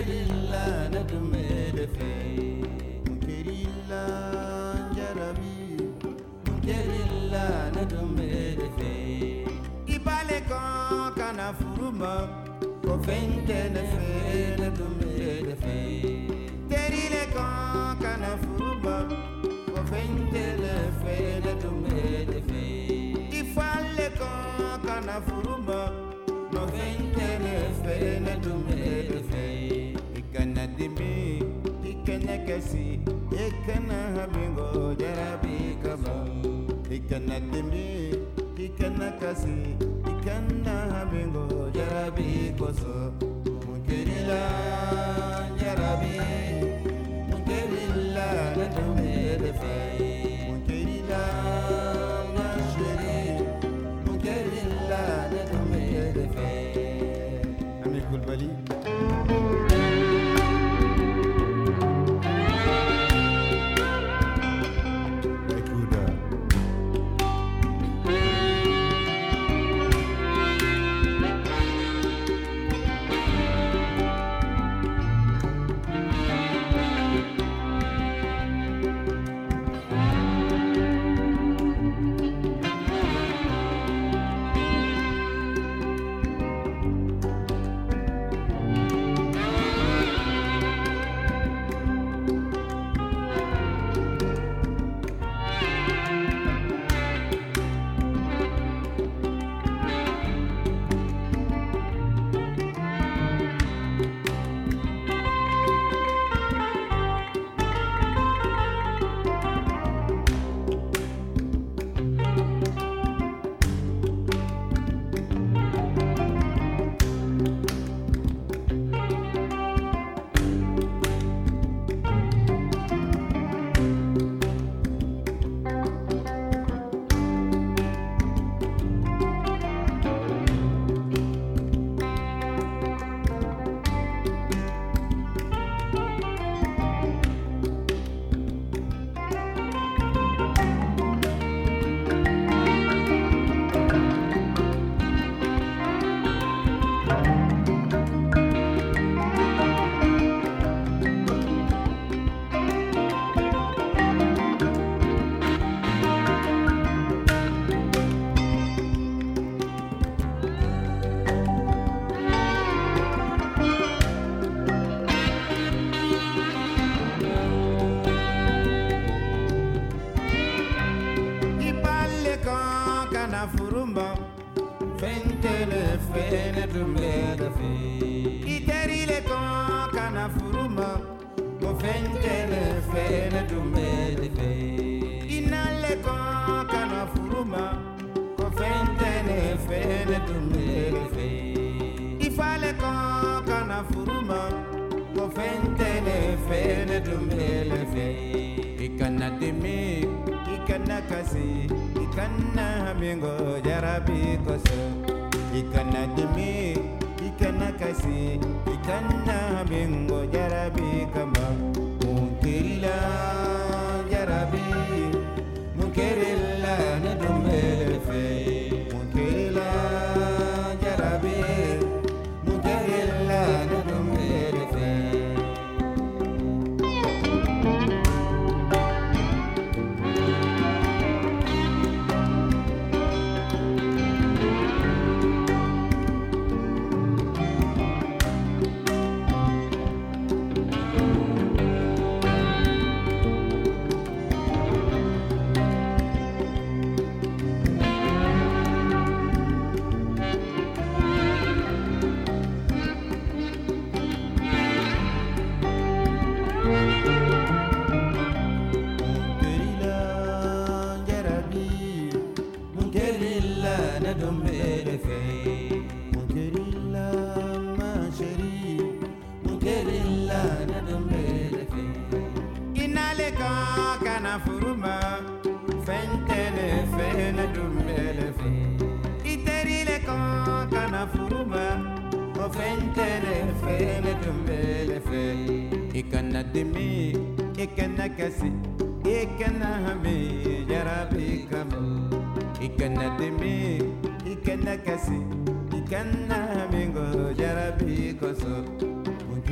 munkerilla na dumele fe munkerilla jarabi munkerilla na dumele fe ibale kon kana furuma ko fente na fe na dumele fe terile kon kana furuma ko fente na fe na dumele fe ifale kon kana furuma no fente na fe na dumele fe ikana dimi ikana kasi ikana hamingo jarabi kama ikana dimi ikana kasi ikana hamingo jarabi koso munkerila jarabi munkerila na dumele fe munkerila na sheri munkerila na dumele fe ami kulbali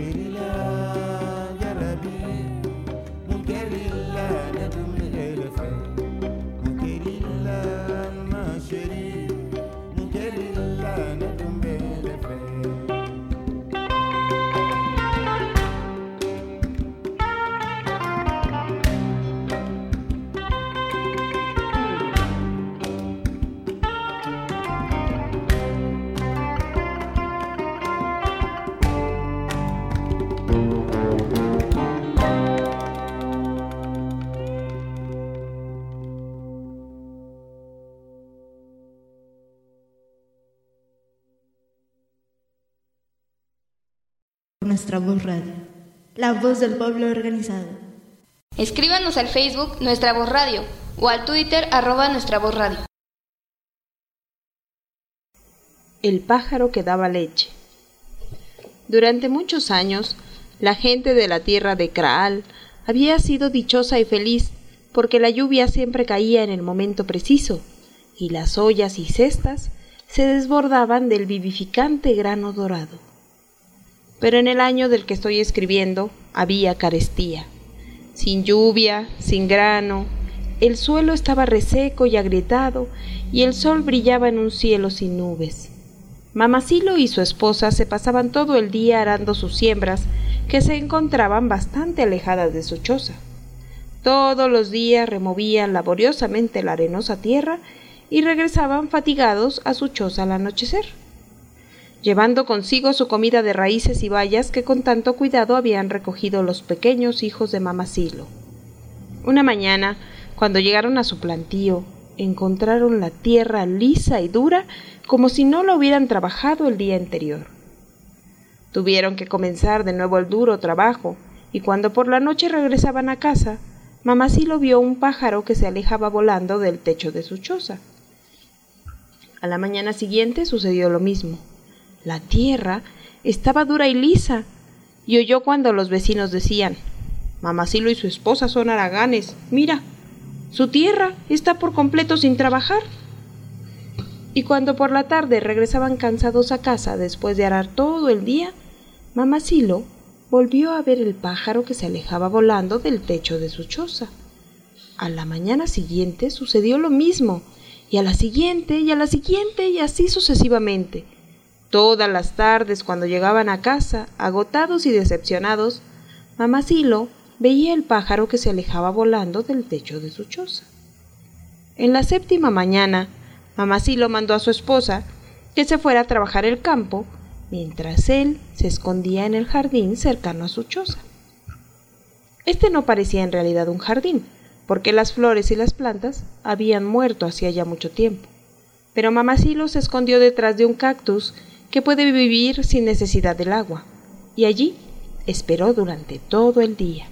Nuestra Voz Radio, la voz del pueblo organizado. Escríbanos al Facebook Nuestra Voz Radio o al Twitter arroba Nuestra Voz Radio. El pájaro que daba leche. Durante muchos años, la gente de la tierra de Kraal había sido dichosa y feliz porque la lluvia siempre caía en el momento preciso y las ollas y cestas se desbordaban del vivificante grano dorado. Pero en el año del que estoy escribiendo había carestía. Sin lluvia, sin grano, el suelo estaba reseco y agrietado y el sol brillaba en un cielo sin nubes. Mamacilo y su esposa se pasaban todo el día arando sus siembras, que se encontraban bastante alejadas de su choza. Todos los días removían laboriosamente la arenosa tierra y regresaban fatigados a su choza al anochecer, llevando consigo su comida de raíces y bayas que con tanto cuidado habían recogido los pequeños hijos de Mamacilo. Una mañana, cuando llegaron a su plantío, encontraron la tierra lisa y dura como si no la hubieran trabajado el día anterior. Tuvieron que comenzar de nuevo el duro trabajo, y cuando por la noche regresaban a casa, Mamacilo vio un pájaro que se alejaba volando del techo de su choza. A la mañana siguiente sucedió lo mismo. La tierra estaba dura y lisa, y oyó cuando los vecinos decían: Mamacilo y su esposa son haraganes, mira, su tierra está por completo sin trabajar. Y cuando por la tarde regresaban cansados a casa después de arar todo el día, Mamacilo volvió a ver el pájaro que se alejaba volando del techo de su choza. A la mañana siguiente sucedió lo mismo, y a la siguiente, y a la siguiente, y así sucesivamente. Todas las tardes, cuando llegaban a casa, agotados y decepcionados, Mamacilo veía el pájaro que se alejaba volando del techo de su choza. En la séptima mañana, Mamacilo mandó a su esposa que se fuera a trabajar el campo, mientras él se escondía en el jardín cercano a su choza. Este no parecía en realidad un jardín, porque las flores y las plantas habían muerto hacía ya mucho tiempo. Pero Mamacilo se escondió detrás de un cactus que puede vivir sin necesidad del agua, y allí esperó durante todo el día.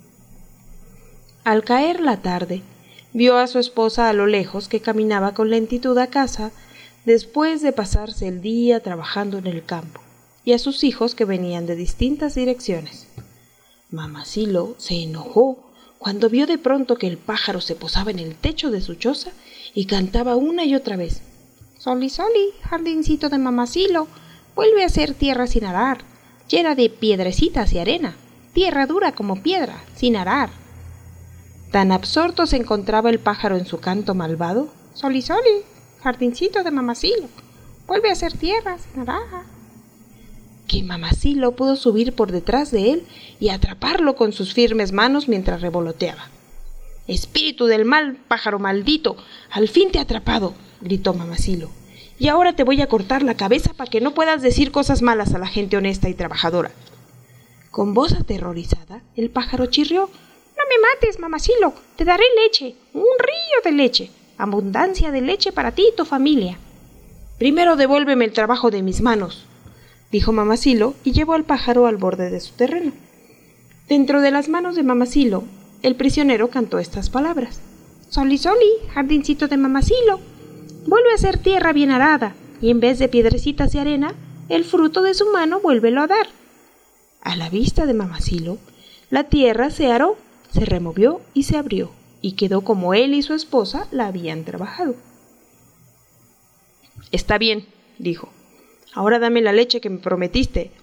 Al caer la tarde, vio a su esposa a lo lejos que caminaba con lentitud a casa después de pasarse el día trabajando en el campo, y a sus hijos que venían de distintas direcciones. Mamacilo se enojó cuando vio de pronto que el pájaro se posaba en el techo de su choza y cantaba una y otra vez: Soli, soli, jardincito de Mamacilo, vuelve a ser tierra sin arar, llena de piedrecitas y arena, tierra dura como piedra, sin arar. Tan absorto se encontraba el pájaro en su canto malvado: Soli, soli, jardincito de Mamacilo, vuelve a ser tierra sin arar, que Mamacilo pudo subir por detrás de él y atraparlo con sus firmes manos mientras revoloteaba. Espíritu del mal, pájaro maldito, al fin te he atrapado, gritó Mamacilo, y ahora te voy a cortar la cabeza para que no puedas decir cosas malas a la gente honesta y trabajadora. Con voz aterrorizada, el pájaro chirrió: No me mates, Mamacilo, te daré leche, un río de leche, abundancia de leche para ti y tu familia. Primero devuélveme el trabajo de mis manos, dijo Mamacilo, y llevó al pájaro al borde de su terreno. Dentro de las manos de Mamacilo, el prisionero cantó estas palabras: Soli, soli, jardincito de Mamacilo, vuelve a ser tierra bien arada, y en vez de piedrecitas y arena, el fruto de su mano vuélvelo a dar. A la vista de Mamacilo, la tierra se aró, se removió y se abrió, y quedó como él y su esposa la habían trabajado. Está bien, dijo. Ahora dame la leche que me prometiste,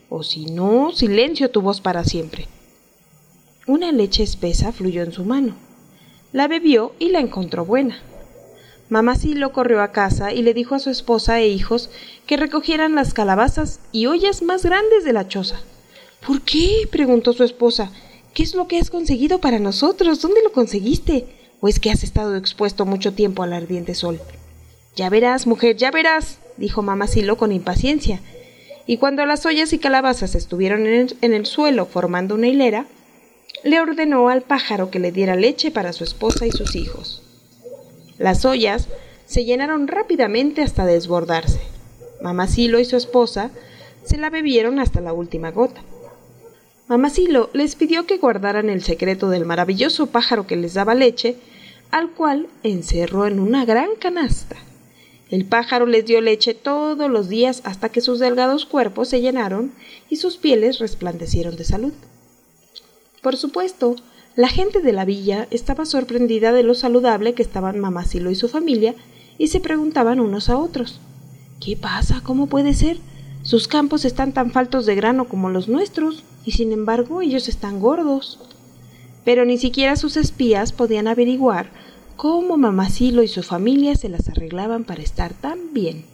o si no, silencio tu voz para siempre. Una leche espesa fluyó en su mano. La bebió y la encontró buena. Mamacilo corrió a casa y le dijo a su esposa e hijos que recogieran las calabazas y ollas más grandes de la choza. ¿Por qué?, preguntó su esposa. ¿Qué es lo que has conseguido para nosotros? ¿Dónde lo conseguiste? ¿O es que has estado expuesto mucho tiempo al ardiente sol? Ya verás, mujer, ya verás, dijo Mamacilo con impaciencia. Y cuando las ollas y calabazas estuvieron en el, en el suelo formando una hilera, le ordenó al pájaro que le diera leche para su esposa y sus hijos. Las ollas se llenaron rápidamente hasta desbordarse. Mamacilo y su esposa se la bebieron hasta la última gota. Mamacilo les pidió que guardaran el secreto del maravilloso pájaro que les daba leche, al cual encerró en una gran canasta. El pájaro les dio leche todos los días hasta que sus delgados cuerpos se llenaron y sus pieles resplandecieron de salud. Por supuesto, la gente de la villa estaba sorprendida de lo saludable que estaban Mamacilo y su familia y se preguntaban unos a otros: ¿qué pasa? ¿Cómo puede ser? Sus campos están tan faltos de grano como los nuestros y sin embargo ellos están gordos. Pero ni siquiera sus espías podían averiguar cómo Mamacilo y su familia se las arreglaban para estar tan bien.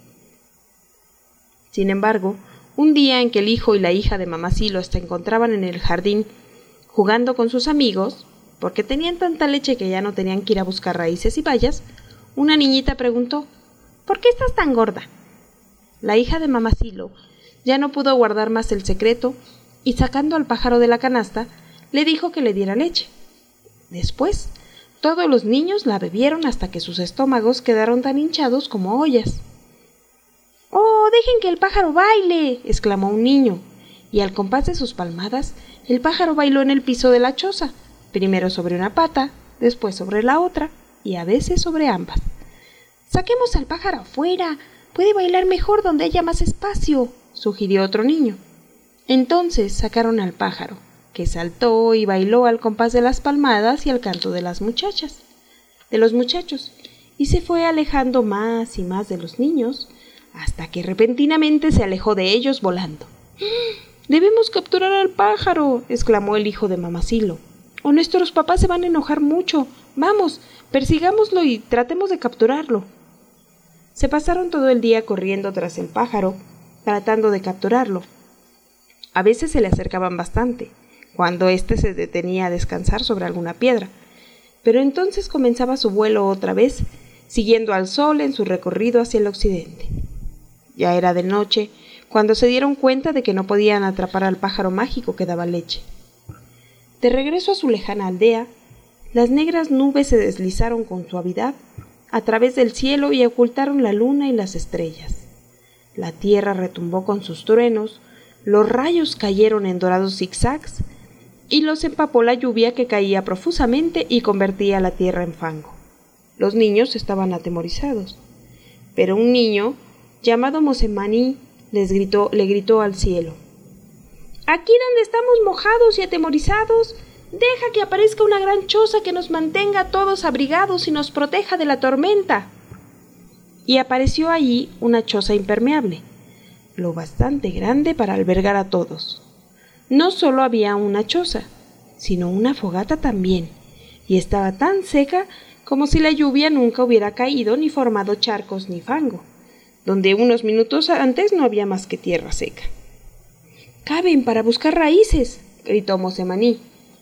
Sin embargo, un día en que el hijo y la hija de Mamacilo se encontraban en el jardín jugando con sus amigos, porque tenían tanta leche que ya no tenían que ir a buscar raíces y bayas, una niñita preguntó: ¿por qué estás tan gorda? La hija de Mamacilo ya no pudo guardar más el secreto y, sacando al pájaro de la canasta, le dijo que le diera leche. Después, todos los niños la bebieron hasta que sus estómagos quedaron tan hinchados como ollas. ¡Oh, dejen que el pájaro baile!, exclamó un niño, y al compás de sus palmadas, el pájaro bailó en el piso de la choza, primero sobre una pata, después sobre la otra, y a veces sobre ambas. «Saquemos al pájaro afuera, puede bailar mejor donde haya más espacio», sugirió otro niño. Entonces sacaron al pájaro, que saltó y bailó al compás de las palmadas y al canto de las muchachas, de los muchachos, y se fue alejando más y más de los niños, hasta que repentinamente se alejó de ellos volando. «Debemos capturar al pájaro», exclamó el hijo de Mamacilo, «o nuestros papás se van a enojar mucho. Vamos, persigámoslo y tratemos de capturarlo». Se pasaron todo el día corriendo tras el pájaro, tratando de capturarlo. A veces se le acercaban bastante, cuando éste se detenía a descansar sobre alguna piedra, pero entonces comenzaba su vuelo otra vez, siguiendo al sol en su recorrido hacia el occidente. Ya era de noche, cuando se dieron cuenta de que no podían atrapar al pájaro mágico que daba leche. De regreso a su lejana aldea, las negras nubes se deslizaron con suavidad a través del cielo y ocultaron la luna y las estrellas. La tierra retumbó con sus truenos, los rayos cayeron en dorados zigzags y los empapó la lluvia que caía profusamente y convertía la tierra en fango. Los niños estaban atemorizados, pero un niño llamado Mosemaní les gritó, le gritó al cielo: «Aquí donde estamos mojados y atemorizados, deja que aparezca una gran choza que nos mantenga a todos abrigados y nos proteja de la tormenta». Y apareció allí una choza impermeable, lo bastante grande para albergar a todos. No solo había una choza, sino una fogata también, y estaba tan seca como si la lluvia nunca hubiera caído ni formado charcos ni fango, donde unos minutos antes no había más que tierra seca. «¡Caben para buscar raíces!», gritó Mosemaní.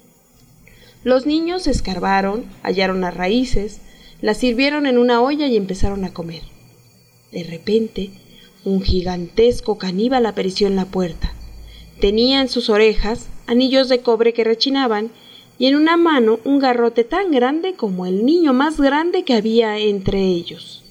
Los niños escarbaron, hallaron las raíces, las sirvieron en una olla y empezaron a comer. De repente, un gigantesco caníbal apareció en la puerta. Tenía en sus orejas anillos de cobre que rechinaban y en una mano un garrote tan grande como el niño más grande que había entre ellos.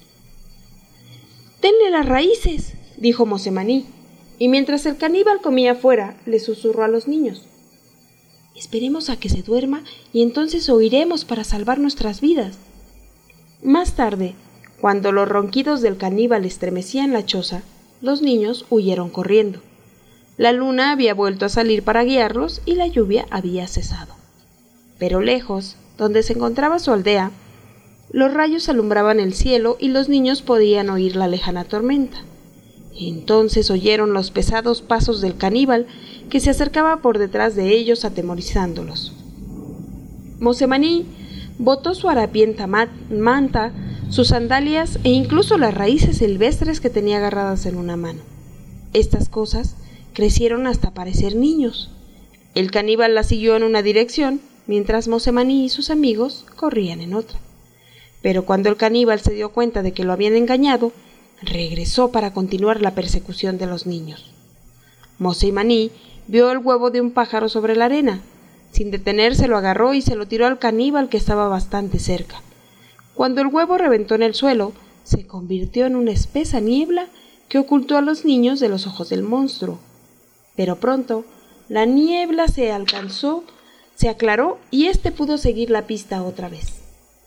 «¡Denle las raíces!», dijo Mosemaní, y mientras el caníbal comía afuera, le susurró a los niños: «Esperemos a que se duerma y entonces oiremos para salvar nuestras vidas». Más tarde, cuando los ronquidos del caníbal estremecían la choza, los niños huyeron corriendo. La luna había vuelto a salir para guiarlos y la lluvia había cesado. Pero lejos, donde se encontraba su aldea, los rayos alumbraban el cielo y los niños podían oír la lejana tormenta. Entonces oyeron los pesados pasos del caníbal que se acercaba por detrás de ellos atemorizándolos. Mosemaní botó su harapienta manta, sus sandalias e incluso las raíces silvestres que tenía agarradas en una mano. Estas cosas crecieron hasta parecer niños. El caníbal la siguió en una dirección, mientras Mosemaní y sus amigos corrían en otra. Pero cuando el caníbal se dio cuenta de que lo habían engañado, regresó para continuar la persecución de los niños. Mosemaní vio el huevo de un pájaro sobre la arena. Sin detenerse lo agarró y se lo tiró al caníbal que estaba bastante cerca. Cuando el huevo reventó en el suelo, se convirtió en una espesa niebla que ocultó a los niños de los ojos del monstruo. Pero pronto la niebla se alcanzó, se aclaró y éste pudo seguir la pista otra vez.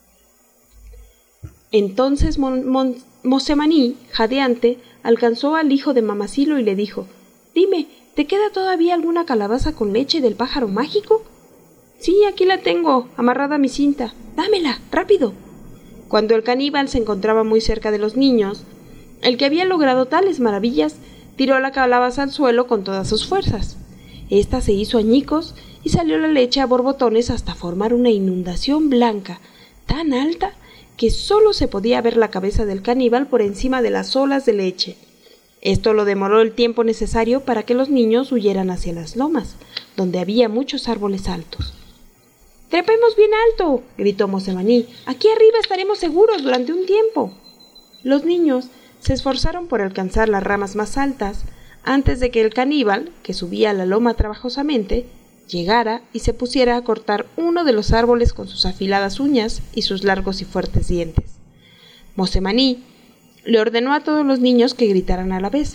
Entonces Mon, Mon, Mosemaní, jadeante, alcanzó al hijo de Mamacilo y le dijo: «Dime, ¿te queda todavía alguna calabaza con leche del pájaro mágico?» «Sí, aquí la tengo, amarrada a mi cinta. Dámela, rápido». Cuando el caníbal se encontraba muy cerca de los niños, el que había logrado tales maravillas tiró la calabaza al suelo con todas sus fuerzas. Esta se hizo añicos y salió la leche a borbotones hasta formar una inundación blanca, tan alta que solo se podía ver la cabeza del caníbal por encima de las olas de leche. Esto lo demoró el tiempo necesario para que los niños huyeran hacia las lomas, donde había muchos árboles altos. «¡Trepemos bien alto!», gritó Mosemaní. «Aquí arriba estaremos seguros durante un tiempo». Los niños se esforzaron por alcanzar las ramas más altas antes de que el caníbal, que subía a la loma trabajosamente, llegara y se pusiera a cortar uno de los árboles con sus afiladas uñas y sus largos y fuertes dientes. Mosemaní le ordenó a todos los niños que gritaran a la vez: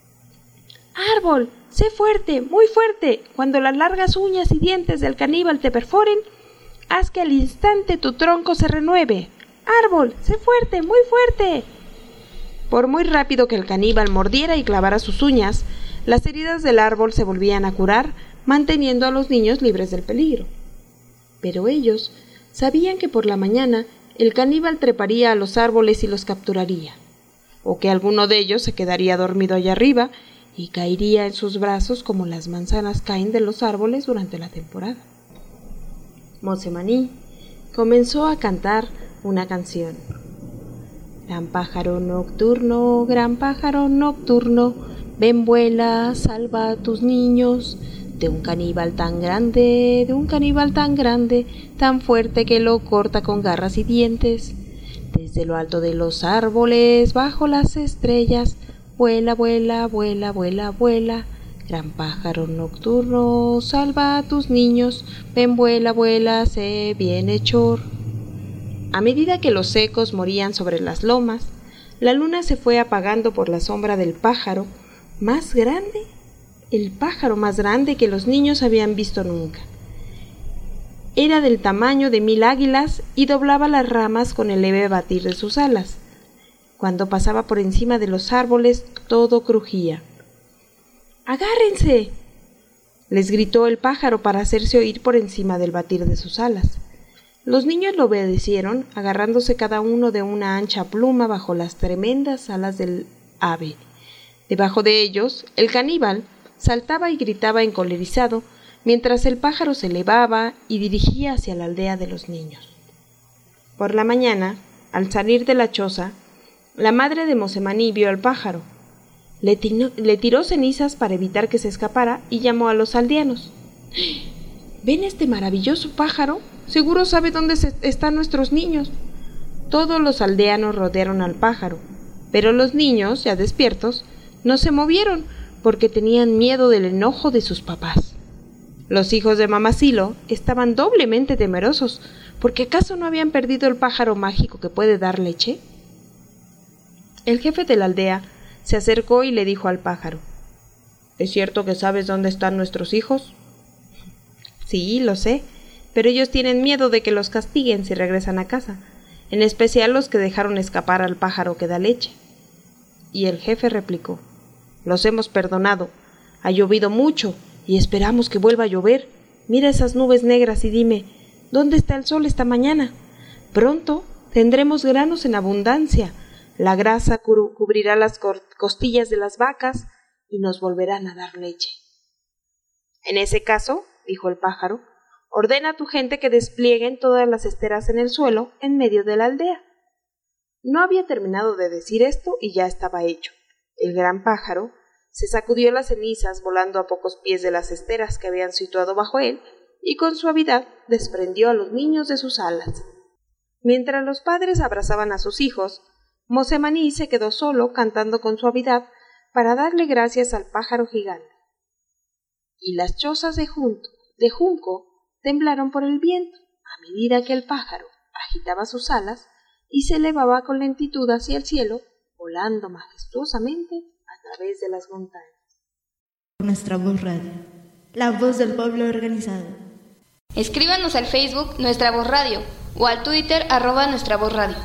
«¡Árbol, sé fuerte, muy fuerte! Cuando las largas uñas y dientes del caníbal te perforen, haz que al instante tu tronco se renueve. ¡Árbol, sé fuerte, muy fuerte!». Por muy rápido que el caníbal mordiera y clavara sus uñas, las heridas del árbol se volvían a curar, manteniendo a los niños libres del peligro. Pero ellos sabían que por la mañana el caníbal treparía a los árboles y los capturaría, o que alguno de ellos se quedaría dormido allá arriba y caería en sus brazos como las manzanas caen de los árboles durante la temporada. Mosemaní comenzó a cantar una canción. Gran pájaro nocturno, gran pájaro nocturno, ven vuela, salva a tus niños, de un caníbal tan grande, de un caníbal tan grande, tan fuerte que lo corta con garras y dientes. Desde lo alto de los árboles, bajo las estrellas, vuela, vuela, vuela, vuela, vuela. Gran pájaro nocturno, salva a tus niños, ven vuela, vuela, sé bienhechor. A medida que los ecos morían sobre las lomas, la luna se fue apagando por la sombra del pájaro más grande, el pájaro más grande que los niños habían visto nunca. Era del tamaño de mil águilas y doblaba las ramas con el leve batir de sus alas. Cuando pasaba por encima de los árboles, todo crujía. ¡Agárrense!, les gritó el pájaro para hacerse oír por encima del batir de sus alas. Los niños lo obedecieron, agarrándose cada uno de una ancha pluma bajo las tremendas alas del ave. Debajo de ellos, el caníbal saltaba y gritaba encolerizado, mientras el pájaro se elevaba y dirigía hacia la aldea de los niños. Por la mañana, al salir de la choza, la madre de Mosemaní vio al pájaro. Le, tino, le tiró cenizas para evitar que se escapara y llamó a los aldeanos. ¿Ven este maravilloso pájaro? Seguro sabe dónde se están nuestros niños. Todos los aldeanos rodearon al pájaro, pero los niños, ya despiertos, no se movieron porque tenían miedo del enojo de sus papás. Los hijos de Mamacilo estaban doblemente temerosos, porque ¿acaso no habían perdido el pájaro mágico que puede dar leche? El jefe de la aldea se acercó y le dijo al pájaro: ¿Es cierto que sabes dónde están nuestros hijos? Sí, lo sé, pero ellos tienen miedo de que los castiguen si regresan a casa, en especial los que dejaron escapar al pájaro que da leche. Y el jefe replicó: Los hemos perdonado, ha llovido mucho y esperamos que vuelva a llover. Mira esas nubes negras y dime, ¿dónde está el sol esta mañana? Pronto tendremos granos en abundancia, La grasa cu- cubrirá las cor- costillas de las vacas y nos volverán a dar leche. En ese caso, dijo el pájaro, ordena a tu gente que desplieguen todas las esteras en el suelo en medio de la aldea. No había terminado de decir esto y ya estaba hecho. El gran pájaro se sacudió las cenizas volando a pocos pies de las esteras que habían situado bajo él y con suavidad desprendió a los niños de sus alas. Mientras los padres abrazaban a sus hijos, Mosemaní se quedó solo cantando con suavidad para darle gracias al pájaro gigante. Y las chozas de, junto, de junco temblaron por el viento a medida que el pájaro agitaba sus alas y se elevaba con lentitud hacia el cielo, volando majestuosamente a través de las montañas. Nuestra voz radio, la voz del pueblo organizado. Escríbanos al Facebook Nuestra Voz Radio o al Twitter arroba Nuestra Voz Radio.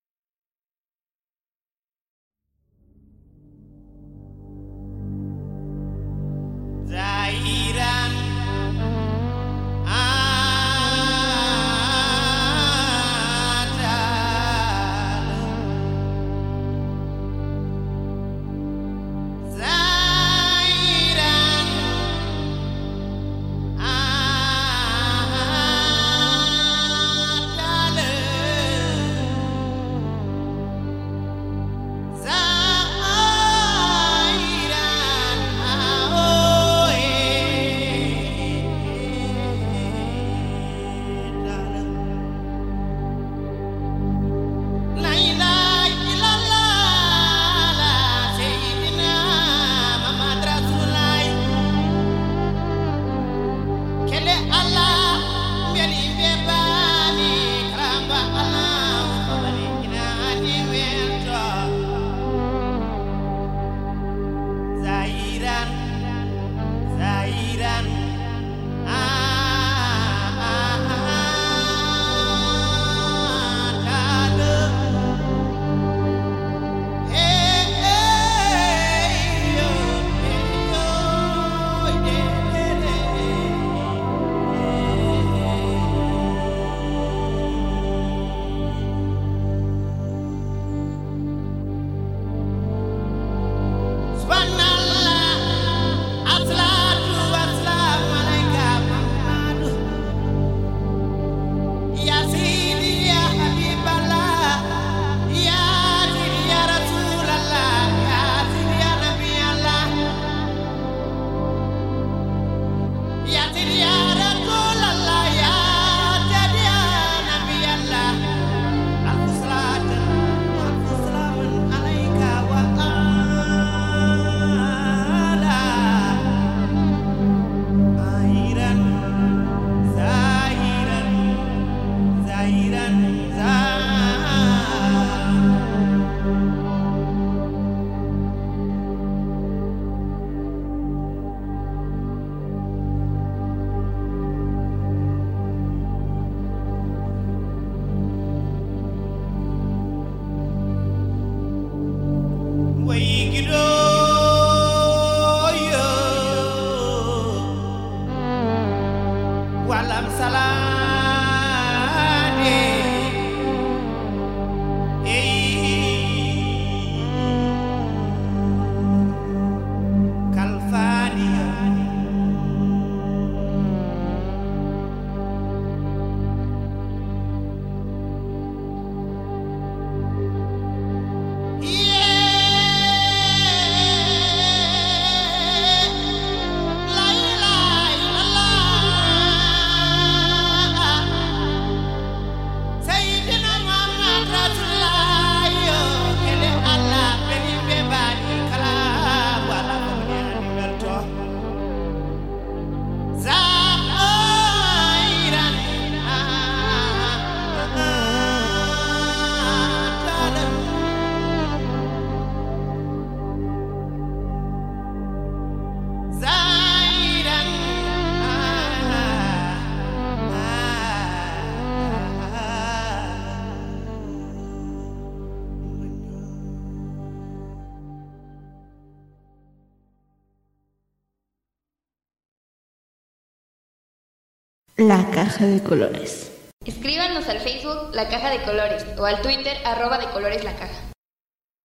La Caja de Colores. Escríbanos al Facebook La Caja de Colores o al Twitter arroba de Colores La Caja.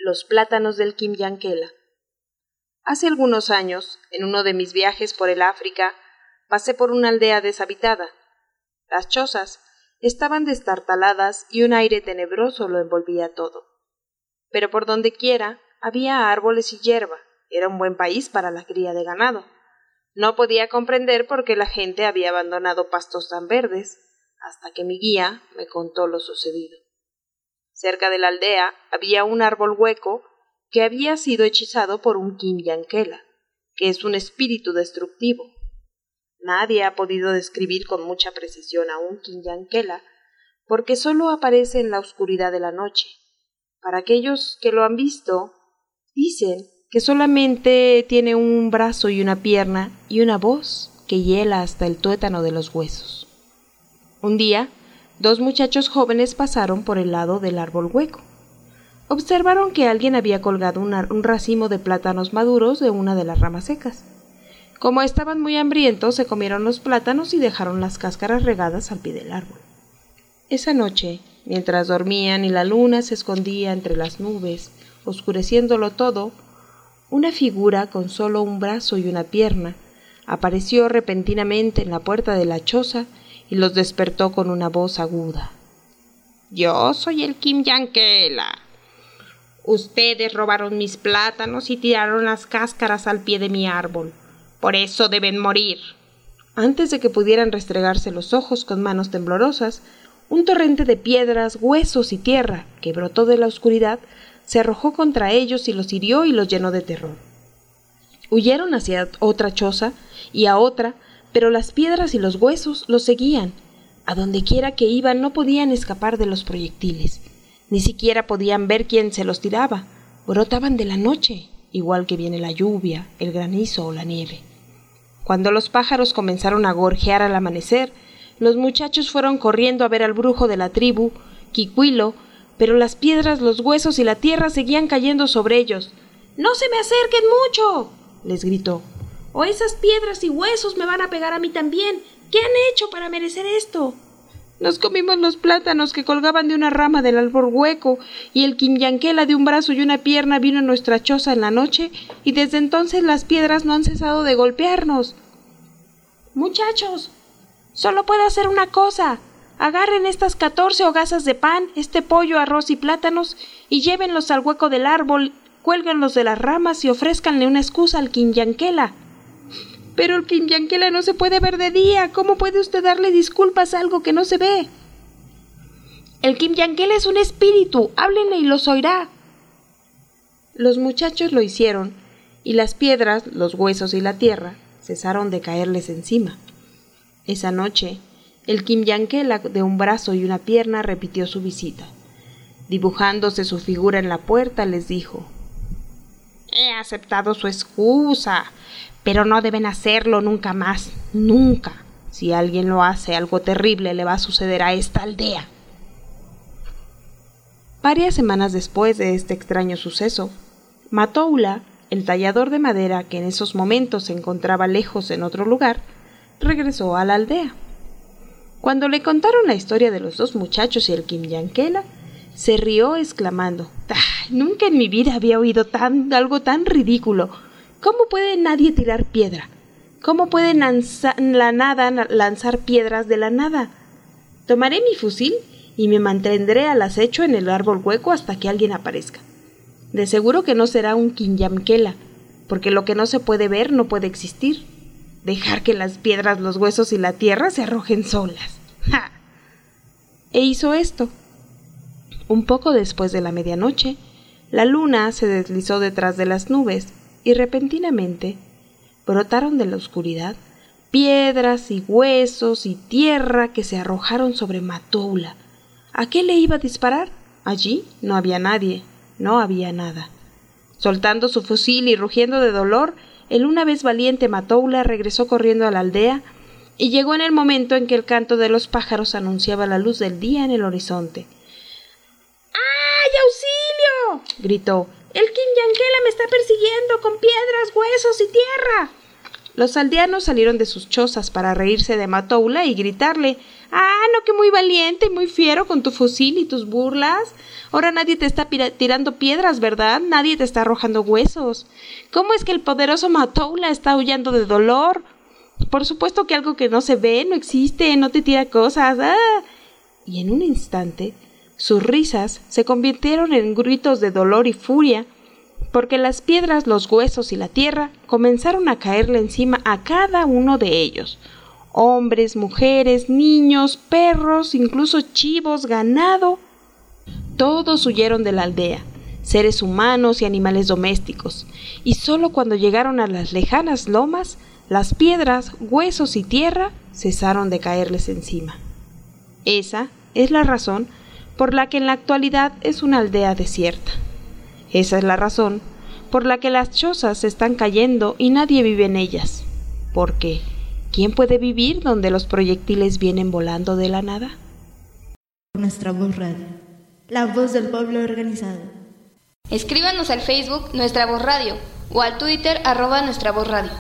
Los plátanos del Quimllanquela. Hace algunos años, en uno de mis viajes por el África, pasé por una aldea deshabitada. Las chozas estaban destartaladas y un aire tenebroso lo envolvía todo. Pero por donde quiera había árboles y hierba. Era un buen país para la cría de ganado. No podía comprender por qué la gente había abandonado pastos tan verdes, hasta que mi guía me contó lo sucedido. Cerca de la aldea había un árbol hueco que había sido hechizado por un Quimllanquela, que es un espíritu destructivo. Nadie ha podido describir con mucha precisión a un Quimllanquela, porque solo aparece en la oscuridad de la noche. Para aquellos que lo han visto, dicen que solamente tiene un brazo y una pierna y una voz que hiela hasta el tuétano de los huesos. Un día, dos muchachos jóvenes pasaron por el lado del árbol hueco. Observaron que alguien había colgado una, un racimo de plátanos maduros de una de las ramas secas. Como estaban muy hambrientos, se comieron los plátanos y dejaron las cáscaras regadas al pie del árbol. Esa noche, mientras dormían y la luna se escondía entre las nubes, oscureciéndolo todo, una figura con solo un brazo y una pierna apareció repentinamente en la puerta de la choza y los despertó con una voz aguda. «Yo soy el Quimllanquela. Ustedes robaron mis plátanos y tiraron las cáscaras al pie de mi árbol. Por eso deben morir». Antes de que pudieran restregarse los ojos con manos temblorosas, un torrente de piedras, huesos y tierra que brotó de la oscuridad se arrojó contra ellos y los hirió y los llenó de terror. Huyeron hacia otra choza y a otra, pero las piedras y los huesos los seguían. A donde quiera que iban no podían escapar de los proyectiles. Ni siquiera podían ver quién se los tiraba. Brotaban de la noche, igual que viene la lluvia, el granizo o la nieve. Cuando los pájaros comenzaron a gorjear al amanecer, los muchachos fueron corriendo a ver al brujo de la tribu, Quicuilo, pero las piedras, los huesos y la tierra seguían cayendo sobre ellos. «¡No se me acerquen mucho!», les gritó. «O esas piedras y huesos me van a pegar a mí también. ¿Qué han hecho para merecer esto?» «Nos comimos los plátanos que colgaban de una rama del árbol hueco, y el Quimllanquela de un brazo y una pierna vino a nuestra choza en la noche, y desde entonces las piedras no han cesado de golpearnos». «Muchachos, solo puedo hacer una cosa. Agarren estas catorce hogazas de pan, este pollo, arroz y plátanos, y llévenlos al hueco del árbol, cuélguenlos de las ramas y ofrézcanle una excusa al Quimllanquela». «Pero el Quimllanquela no se puede ver de día. ¿Cómo puede usted darle disculpas a algo que no se ve?» «El Quimllanquela es un espíritu. Háblenle y los oirá». Los muchachos lo hicieron, y las piedras, los huesos y la tierra cesaron de caerles encima. Esa noche, el Quimllanquela de un brazo y una pierna repitió su visita. Dibujándose su figura en la puerta, les dijo: «He aceptado su excusa, pero no deben hacerlo nunca más, nunca. Si alguien lo hace, algo terrible le va a suceder a esta aldea». Varias semanas después de este extraño suceso, Matoula, el tallador de madera que en esos momentos se encontraba lejos en otro lugar, regresó a la aldea. Cuando le contaron la historia de los dos muchachos y el Quimllanquela, se rió exclamando: «¡Ah! Nunca en mi vida había oído tan, algo tan ridículo. ¿Cómo puede nadie tirar piedra? ¿Cómo puede lanza, la nada lanzar piedras de la nada? Tomaré mi fusil y me mantendré al acecho en el árbol hueco hasta que alguien aparezca. De seguro que no será un Quimllanquela, porque lo que no se puede ver no puede existir. Dejar que las piedras, los huesos y la tierra se arrojen solas. ¡Ja!». E hizo esto. Un poco después de la medianoche, la luna se deslizó detrás de las nubes y repentinamente brotaron de la oscuridad piedras y huesos y tierra que se arrojaron sobre Matoula. ¿A qué le iba a disparar? Allí no había nadie, no había nada. Soltando su fusil y rugiendo de dolor, el una vez valiente Matoula regresó corriendo a la aldea y llegó en el momento en que el canto de los pájaros anunciaba la luz del día en el horizonte. «¡Ay, auxilio!», gritó. «El Quimllanquela me está persiguiendo con piedras, huesos y tierra». Los aldeanos salieron de sus chozas para reírse de Matoula y gritarle: «¡Ah, no, que muy valiente y muy fiero con tu fusil y tus burlas! Ahora nadie te está pira- tirando piedras, ¿verdad? Nadie te está arrojando huesos. ¿Cómo es que el poderoso Matoula está aullando de dolor? Por supuesto que algo que no se ve, no existe, no te tira cosas. ¡Ah! Y en un instante, sus risas se convirtieron en gritos de dolor y furia, porque las piedras, los huesos y la tierra comenzaron a caerle encima a cada uno de ellos. Hombres, mujeres, niños, perros, incluso chivos, ganado. Todos huyeron de la aldea, seres humanos y animales domésticos, y solo cuando llegaron a las lejanas lomas, las piedras, huesos y tierra cesaron de caerles encima. Esa es la razón por la que en la actualidad es una aldea desierta. Esa es la razón por la que las chozas se están cayendo y nadie vive en ellas. Porque, ¿quién puede vivir donde los proyectiles vienen volando de la nada? Nuestra Voz Radio, la voz del pueblo organizado. Escríbanos al Facebook Nuestra Voz Radio o al Twitter arroba Nuestra Voz Radio.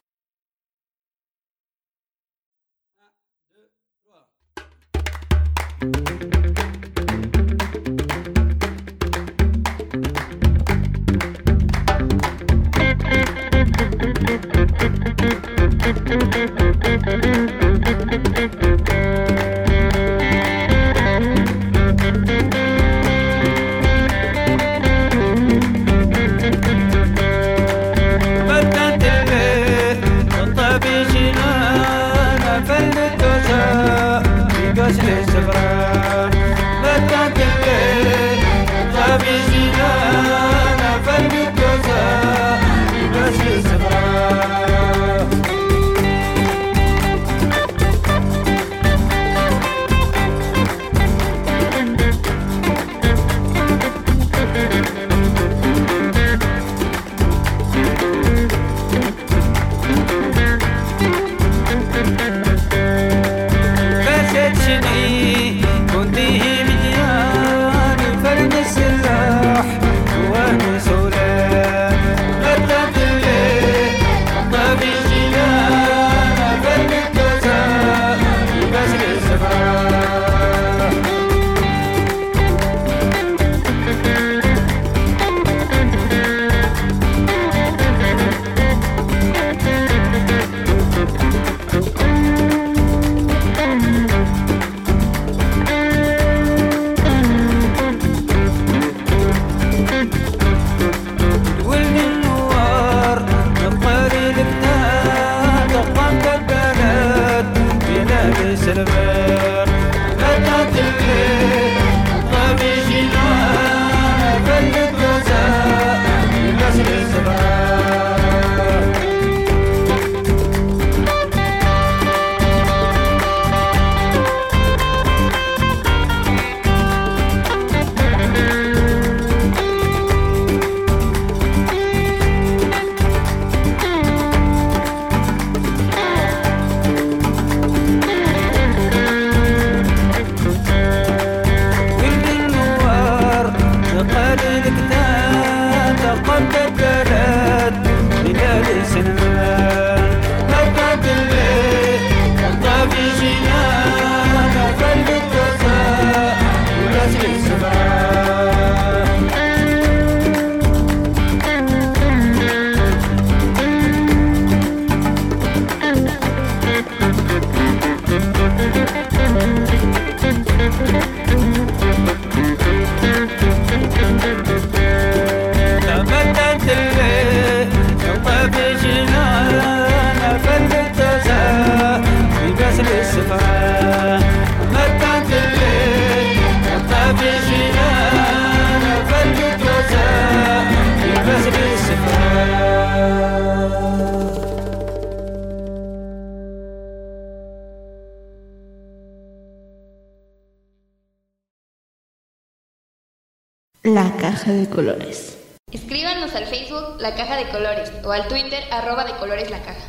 La Caja de Colores. Escríbanos al Facebook La Caja de Colores o al Twitter arroba de colores la caja.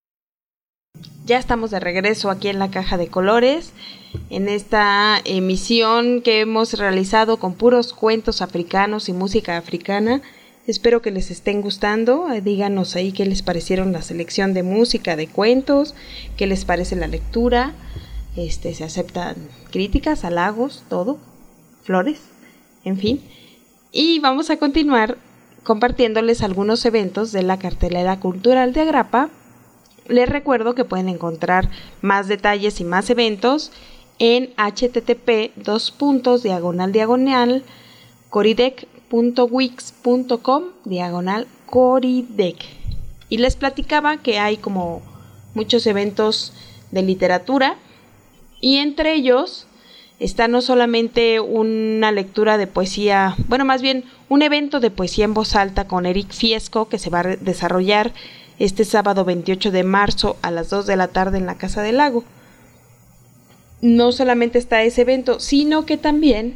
Ya estamos de regreso aquí en La Caja de Colores, en esta emisión que hemos realizado con puros cuentos africanos y música africana. Espero que les estén gustando. Díganos ahí qué les parecieron la selección de música, de cuentos, qué les parece la lectura. Este, se aceptan críticas, halagos, todo, flores, en fin. Y vamos a continuar compartiéndoles algunos eventos de la cartelera cultural de Agrapa. Les recuerdo que pueden encontrar más detalles y más eventos en http dos puntos diagonal diagonal coridec punto wix punto com diagonal coridec. Y les platicaba que hay como muchos eventos de literatura, y entre ellos está no solamente una lectura de poesía, bueno, más bien un evento de poesía en voz alta con Eric Fiesco, que se va a desarrollar este sábado veintiocho de marzo a las dos de la tarde en la Casa del Lago. No solamente está ese evento, sino que también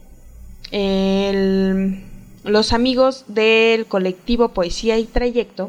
el, los amigos del colectivo Poesía y Trayecto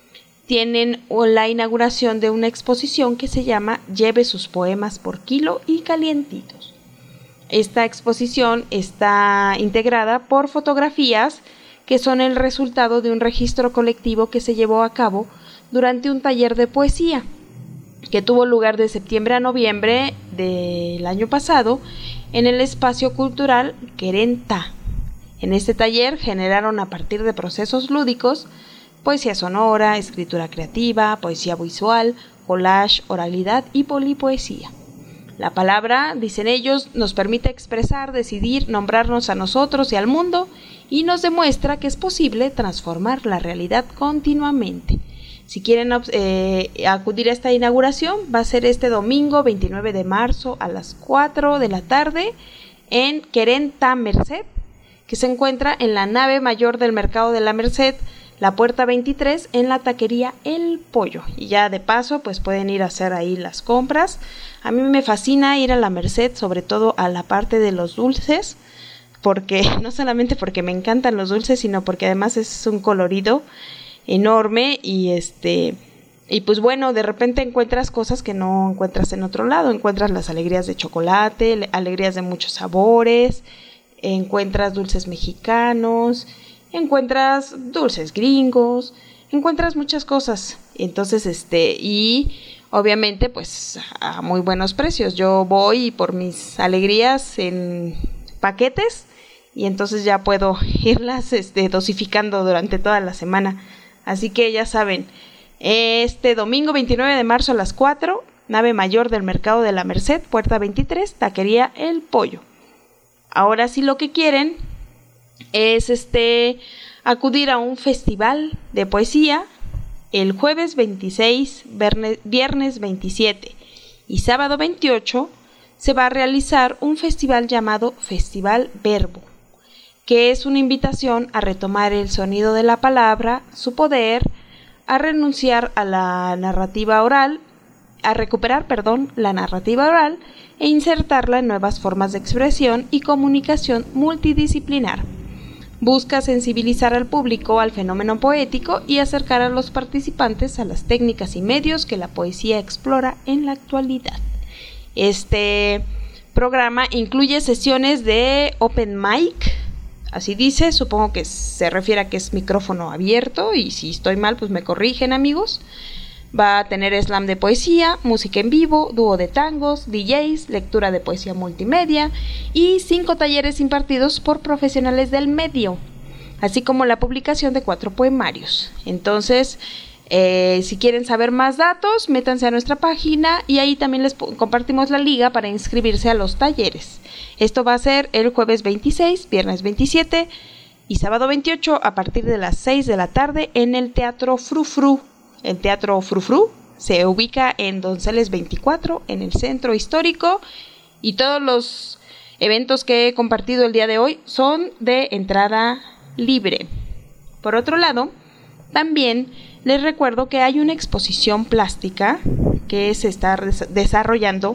tienen la inauguración de una exposición que se llama Lleve sus poemas por kilo y calientitos. Esta exposición está integrada por fotografías que son el resultado de un registro colectivo que se llevó a cabo durante un taller de poesía que tuvo lugar de septiembre a noviembre del año pasado en el espacio cultural Querenta. En este taller generaron a partir de procesos lúdicos poesía sonora, escritura creativa, poesía visual, collage, oralidad y polipoesía. La palabra, dicen ellos, nos permite expresar, decidir, nombrarnos a nosotros y al mundo, y nos demuestra que es posible transformar la realidad continuamente. Si quieren eh, acudir a esta inauguración, va a ser este domingo veintinueve de marzo a las cuatro de la tarde en Querenta Merced, que se encuentra en la nave mayor del Mercado de la Merced, la puerta veintitrés, en la taquería El Pollo. Y ya de paso pues pueden ir a hacer ahí las compras. A mí me fascina ir a la Merced, sobre todo a la parte de los dulces, porque no solamente porque me encantan los dulces, sino porque además es un colorido enorme y este y pues bueno, de repente encuentras cosas que no encuentras en otro lado. Encuentras las alegrías de chocolate, alegrías de muchos sabores, encuentras dulces mexicanos, encuentras dulces gringos, encuentras muchas cosas. Entonces, este, y obviamente, pues, a muy buenos precios. Yo voy por mis alegrías en paquetes y entonces ya puedo irlas, este, dosificando durante toda la semana. Así que ya saben, este domingo veintinueve de marzo a las cuatro, nave mayor del Mercado de la Merced, puerta veintitrés, taquería El Pollo. Ahora sí, lo que quieren es este acudir a un festival de poesía el jueves veintiséis, viernes veintisiete y sábado veintiocho. Se va a realizar un festival llamado Festival Verbo, que es una invitación a retomar el sonido de la palabra, su poder, a renunciar a la narrativa oral, a recuperar, perdón, la narrativa oral e insertarla en nuevas formas de expresión y comunicación multidisciplinar. Busca sensibilizar al público al fenómeno poético y acercar a los participantes a las técnicas y medios que la poesía explora en la actualidad. Este programa incluye sesiones de open mic, así dice, supongo que se refiere a que es micrófono abierto, y si estoy mal pues me corrigen, amigos. Va a tener slam de poesía, música en vivo, dúo de tangos, D Js, lectura de poesía multimedia y cinco talleres impartidos por profesionales del medio, así como la publicación de cuatro poemarios. Entonces, eh, si quieren saber más datos, métanse a nuestra página y ahí también les compartimos la liga para inscribirse a los talleres. Esto va a ser el jueves veintiséis, viernes veintisiete y sábado veintiocho a partir de las seis de la tarde en el Teatro Frufru. El Teatro Frufru se ubica en Donceles veinticuatro, en el centro histórico, y todos los eventos que he compartido el día de hoy son de entrada libre. Por otro lado, también les recuerdo que hay una exposición plástica que se está desarrollando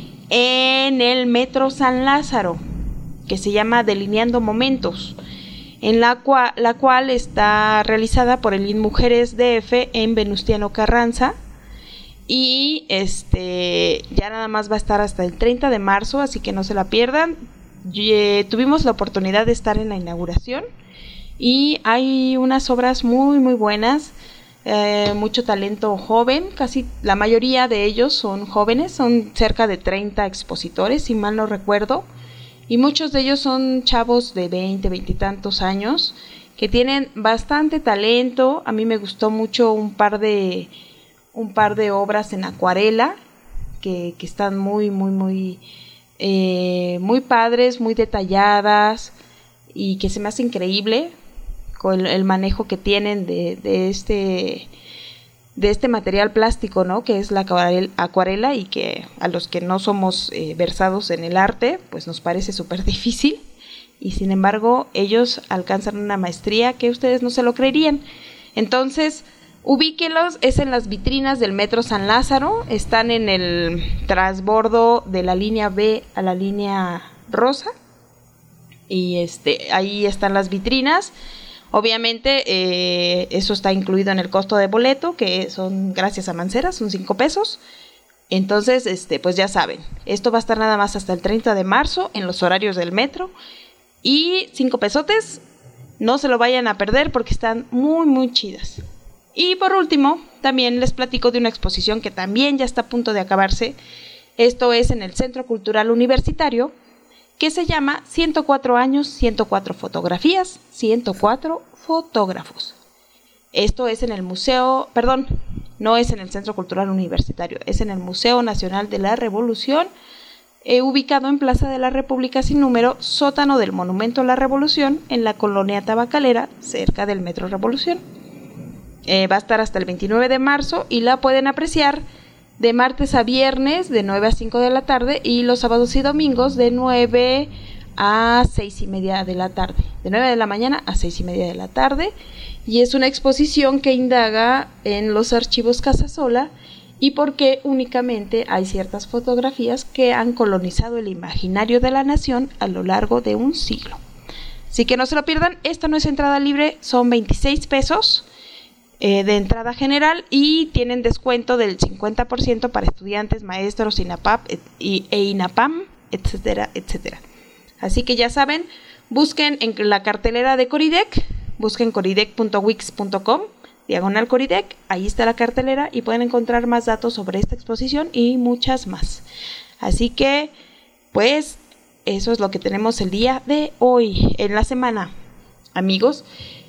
en el Metro San Lázaro, que se llama Delineando Momentos, en la cual, la cual está realizada por el INMujeres D F en Venustiano Carranza, y este ya nada más va a estar hasta el treinta de marzo, así que no se la pierdan. Y, tuvimos la oportunidad de estar en la inauguración y hay unas obras muy muy buenas, eh, mucho talento joven, casi la mayoría de ellos son jóvenes, son cerca de treinta expositores, si mal no recuerdo. y muchos de ellos son chavos de veinte, veintitantos años que tienen bastante talento. A mí me gustó mucho un par de, un par de obras en acuarela que, que están muy, muy, muy, eh, muy padres, muy detalladas y que se me hace increíble con el, el manejo que tienen de, de este... de este material plástico, ¿no? Que es la acuarela y que a los que no somos eh, versados en el arte, pues nos parece súper difícil y sin embargo ellos alcanzan una maestría que ustedes no se lo creerían. Entonces, ubíquenlos, es en las vitrinas del Metro San Lázaro, están en el transbordo de la línea B a la línea rosa y este, ahí están las vitrinas. Obviamente eh, eso está incluido en el costo de boleto, que son gracias a Mancera, son cinco pesos. Entonces, este, pues ya saben, esto va a estar nada más hasta el treinta de marzo en los horarios del metro. Y cinco pesotes, no se lo vayan a perder porque están muy, muy chidas. Y por último, también les platico de una exposición que también ya está a punto de acabarse. Esto es en el Centro Cultural Universitario, que se llama ciento cuatro años, ciento cuatro fotografías, ciento cuatro fotógrafos. Esto es en el Museo, perdón, no es en el Centro Cultural Universitario, es en el Museo Nacional de la Revolución, eh, ubicado en Plaza de la República sin número, sótano del Monumento a la Revolución, en la colonia Tabacalera, cerca del Metro Revolución. Eh, va a estar hasta el veintinueve de marzo y la pueden apreciar de martes a viernes de nueve a cinco de la tarde y los sábados y domingos de nueve a seis y media de la tarde, de nueve de la mañana a seis y media de la tarde, y es una exposición que indaga en los archivos Casasola y por qué únicamente hay ciertas fotografías que han colonizado el imaginario de la nación a lo largo de un siglo. Así que no se lo pierdan, esta no es entrada libre, son veintiséis pesos eh, de entrada general y tienen descuento del cincuenta por ciento para estudiantes, maestros, INAPAP et, y, e INAPAM, etcétera, etcétera. Así que ya saben, busquen en la cartelera de Coridec, busquen coridec punto wix punto com, diagonal Coridec, ahí está la cartelera y pueden encontrar más datos sobre esta exposición y muchas más. Así que, pues, eso es lo que tenemos el día de hoy, en la semana, amigos.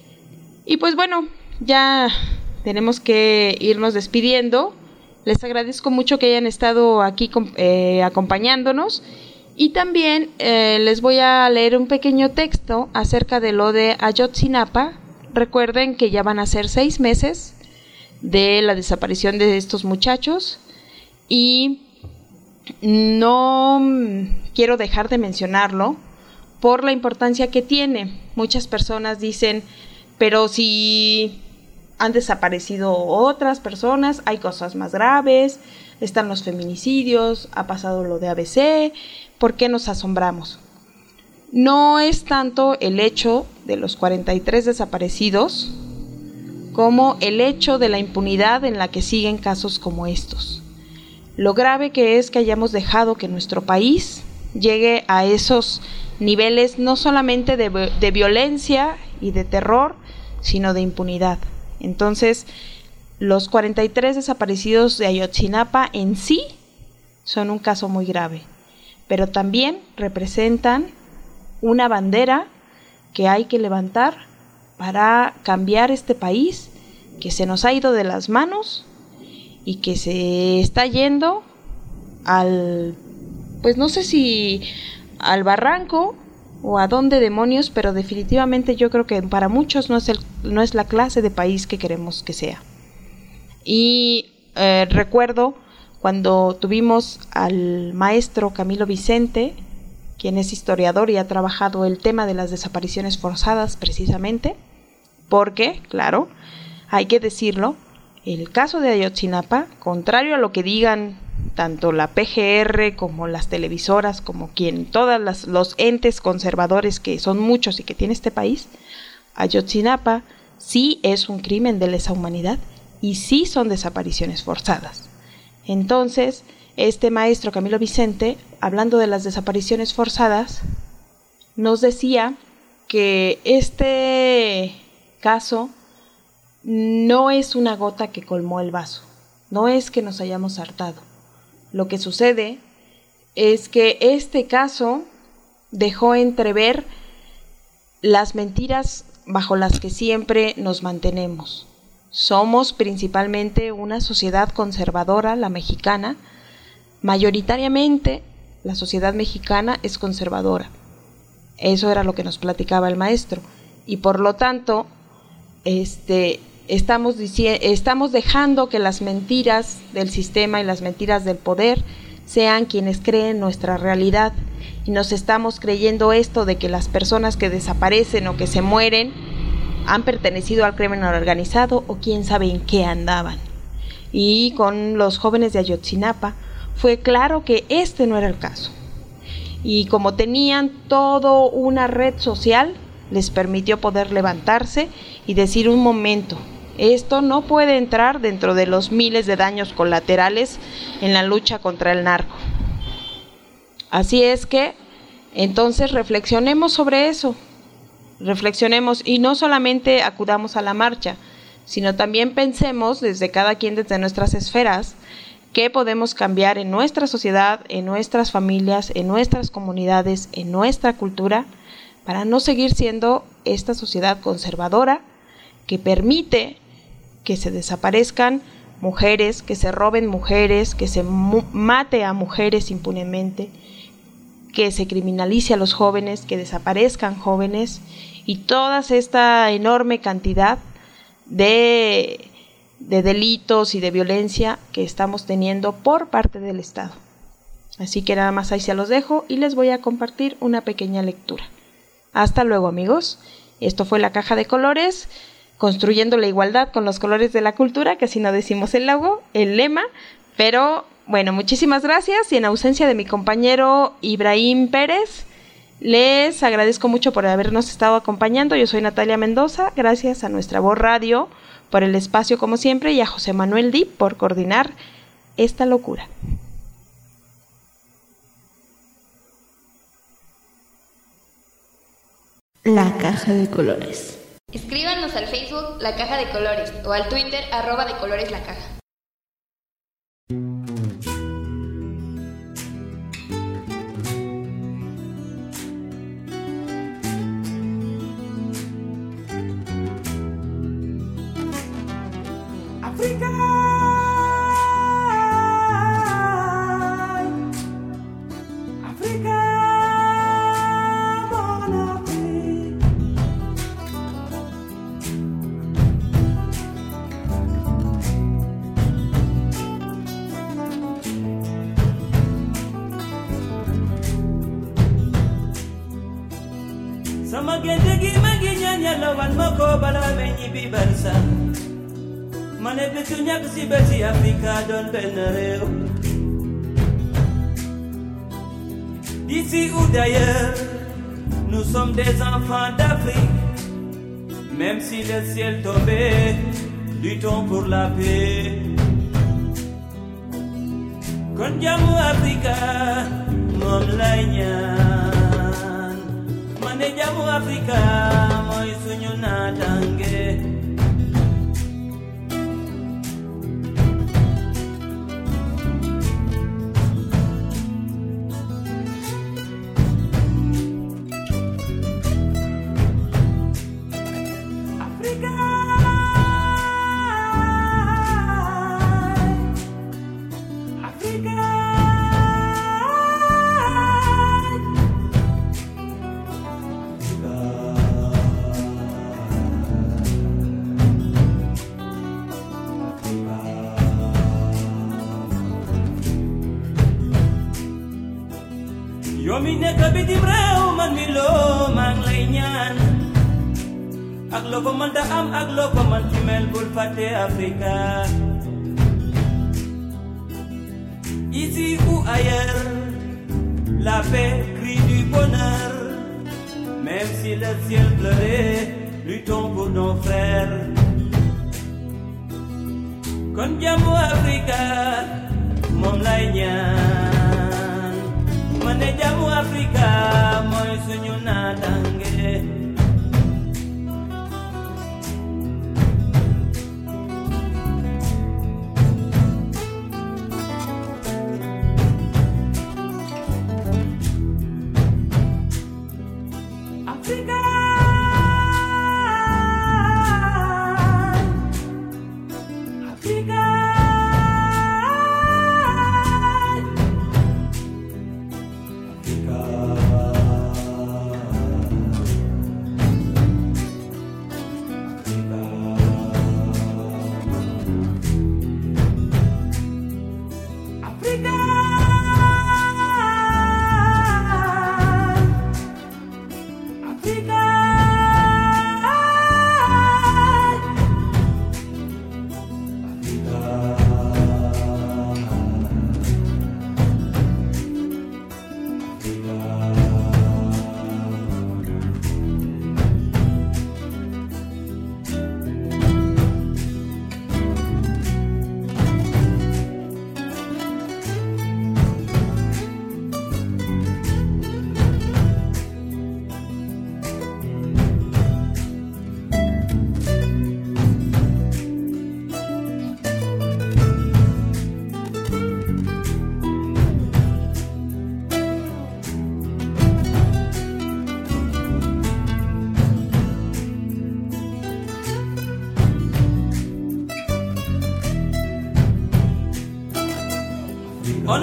Y pues bueno, ya tenemos que irnos despidiendo. Les agradezco mucho que hayan estado aquí eh, acompañándonos. Y también eh, les voy a leer un pequeño texto acerca de lo de Ayotzinapa. Recuerden que ya van a ser seis meses de la desaparición de estos muchachos y no quiero dejar de mencionarlo por la importancia que tiene. Muchas personas dicen, pero si han desaparecido otras personas, hay cosas más graves, están los feminicidios, ha pasado lo de A B C, ¿por qué nos asombramos? No es tanto el hecho de los cuarenta y tres desaparecidos como el hecho de la impunidad en la que siguen casos como estos. Lo grave que es que hayamos dejado que nuestro país llegue a esos niveles no solamente de, de violencia y de terror, sino de impunidad. Entonces, los cuarenta y tres desaparecidos de Ayotzinapa en sí son un caso muy grave, pero también representan una bandera que hay que levantar para cambiar este país que se nos ha ido de las manos y que se está yendo al, pues no sé si al barranco o a dónde demonios, pero definitivamente yo creo que para muchos no es, el, no es la clase de país que queremos que sea. Y eh, recuerdo cuando tuvimos al maestro Camilo Vicente, quien es historiador y ha trabajado el tema de las desapariciones forzadas precisamente, porque, claro, hay que decirlo, el caso de Ayotzinapa, contrario a lo que digan tanto la P G R como las televisoras, como quien, todos las, los entes conservadores que son muchos y que tiene este país, Ayotzinapa sí es un crimen de lesa humanidad y sí son desapariciones forzadas. Entonces, este maestro Camilo Vicente, hablando de las desapariciones forzadas, nos decía que este caso no es una gota que colmó el vaso, no es que nos hayamos hartado. Lo que sucede es que este caso dejó entrever las mentiras bajo las que siempre nos mantenemos. Somos principalmente una sociedad conservadora, la mexicana. Mayoritariamente la sociedad mexicana es conservadora. Eso era lo que nos platicaba el maestro. Y por lo tanto, este, estamos, dici- estamos dejando que las mentiras del sistema y las mentiras del poder sean quienes creen nuestra realidad. Y nos estamos creyendo esto de que las personas que desaparecen o que se mueren han pertenecido al crimen organizado o quién sabe en qué andaban. Y con los jóvenes de Ayotzinapa fue claro que este no era el caso. Y como tenían toda una red social, les permitió poder levantarse y decir: un momento, esto no puede entrar dentro de los miles de daños colaterales en la lucha contra el narco. Así es que, entonces reflexionemos sobre eso. Reflexionemos y no solamente acudamos a la marcha, sino también pensemos desde cada quien, desde nuestras esferas, qué podemos cambiar en nuestra sociedad, en nuestras familias, en nuestras comunidades, en nuestra cultura, para no seguir siendo esta sociedad conservadora que permite que se desaparezcan mujeres, que se roben mujeres, que se mu- mate a mujeres impunemente, que se criminalice a los jóvenes, que desaparezcan jóvenes y toda esta enorme cantidad de, de delitos y de violencia que estamos teniendo por parte del Estado. Así que nada más ahí se los dejo y les voy a compartir una pequeña lectura. Hasta luego, amigos. Esto fue La Caja de Colores, construyendo la igualdad con los colores de la cultura, que así no decimos el logo, el lema, pero bueno, muchísimas gracias y en ausencia de mi compañero Ibrahim Pérez, les agradezco mucho por habernos estado acompañando. Yo soy Natalia Mendoza, gracias a Nuestra Voz Radio por el espacio como siempre y a José Manuel Dip por coordinar esta locura. La Caja de Colores. Escríbanos al Facebook La Caja de Colores o al Twitter arroba de colores la caja. Africa, Africa, mon Afrique. Sama gente gi magi ñaan Yàlla wan ma ko bala may ñibbi barsa. Mané bitu ñàkk si bési Afrika doon benn réew. D'ici ou d'ailleurs, nous sommes des enfants d'Afrique. Même si le ciel tombait, luttons pour la paix. Kon jàmmu Afrika moom lay ñaan. Mané jàmmu Afrika mooy suñu naataange. Yow mi nekk bitim réew man mi loo maa ngi lay ñaan ak loo ko mën da am ak loo ko mën ci mel bul fàtte Afrika. Ici ou ailleurs, la paix crie du bonheur. Même si le ciel pleurait, luttons pour nos frères. Kon jàmmu Afrika moom lay ñaan. Mané jàmmu Afrika mooy suñu naataange.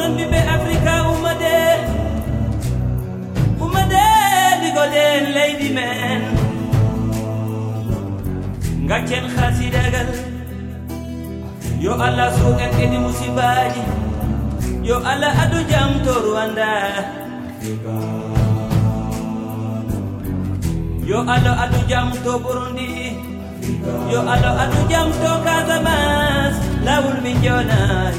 Borun bibe Africa umade Umade ligoden lady man Ngachen khasidagal Yo Allah sugan eni musibaji Yo Allah adu jam to Rwanda Yo Allah adu jam to Burundi Yo Allah adu jam to Casamance Lawul Bignona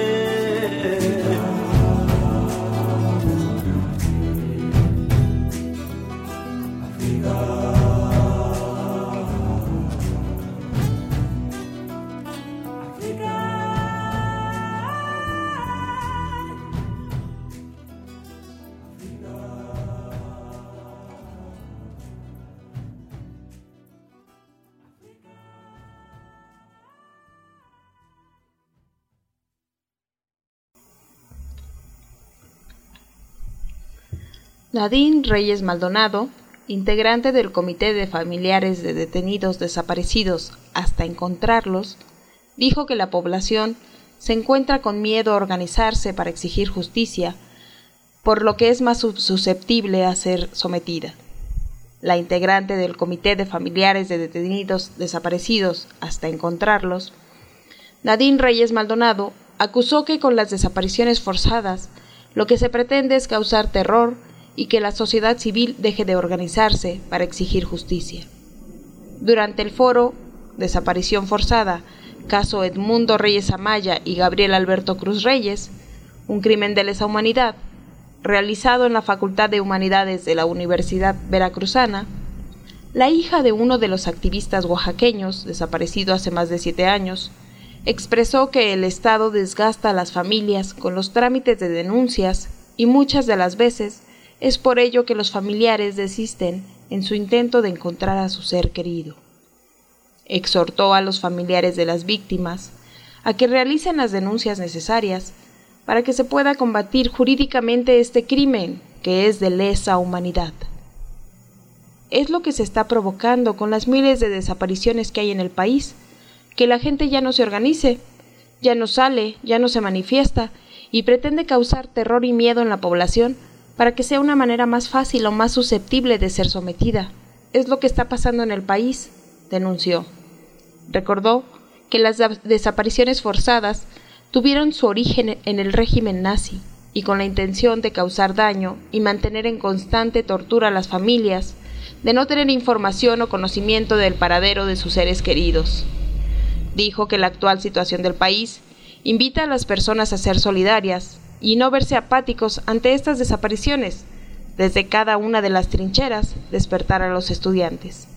Nadine Reyes Maldonado, integrante del Comité de Familiares de Detenidos Desaparecidos hasta encontrarlos, dijo que la población se encuentra con miedo a organizarse para exigir justicia, por lo que es más susceptible a ser sometida. La integrante del Comité de Familiares de Detenidos Desaparecidos hasta encontrarlos, Nadine Reyes Maldonado, acusó que con las desapariciones forzadas lo que se pretende es causar terror y que la sociedad civil deje de organizarse para exigir justicia. Durante el foro Desaparición Forzada, caso Edmundo Reyes Amaya y Gabriel Alberto Cruz Reyes, un crimen de lesa humanidad, realizado en la Facultad de Humanidades de la Universidad Veracruzana, la hija de uno de los activistas oaxaqueños, desaparecido hace más de siete años, expresó que el Estado desgasta a las familias con los trámites de denuncias y muchas de las veces es por ello que los familiares desisten en su intento de encontrar a su ser querido. Exhortó a los familiares de las víctimas a que realicen las denuncias necesarias para que se pueda combatir jurídicamente este crimen que es de lesa humanidad. Es lo que se está provocando con las miles de desapariciones que hay en el país, que la gente ya no se organice, ya no sale, ya no se manifiesta y pretende causar terror y miedo en la población para que sea una manera más fácil o más susceptible de ser sometida. Es lo que está pasando en el país, denunció. Recordó que las desapariciones forzadas tuvieron su origen en el régimen nazi y con la intención de causar daño y mantener en constante tortura a las familias, de no tener información o conocimiento del paradero de sus seres queridos. Dijo que la actual situación del país invita a las personas a ser solidarias y no verse apáticos ante estas desapariciones, desde cada una de las trincheras despertar a los estudiantes.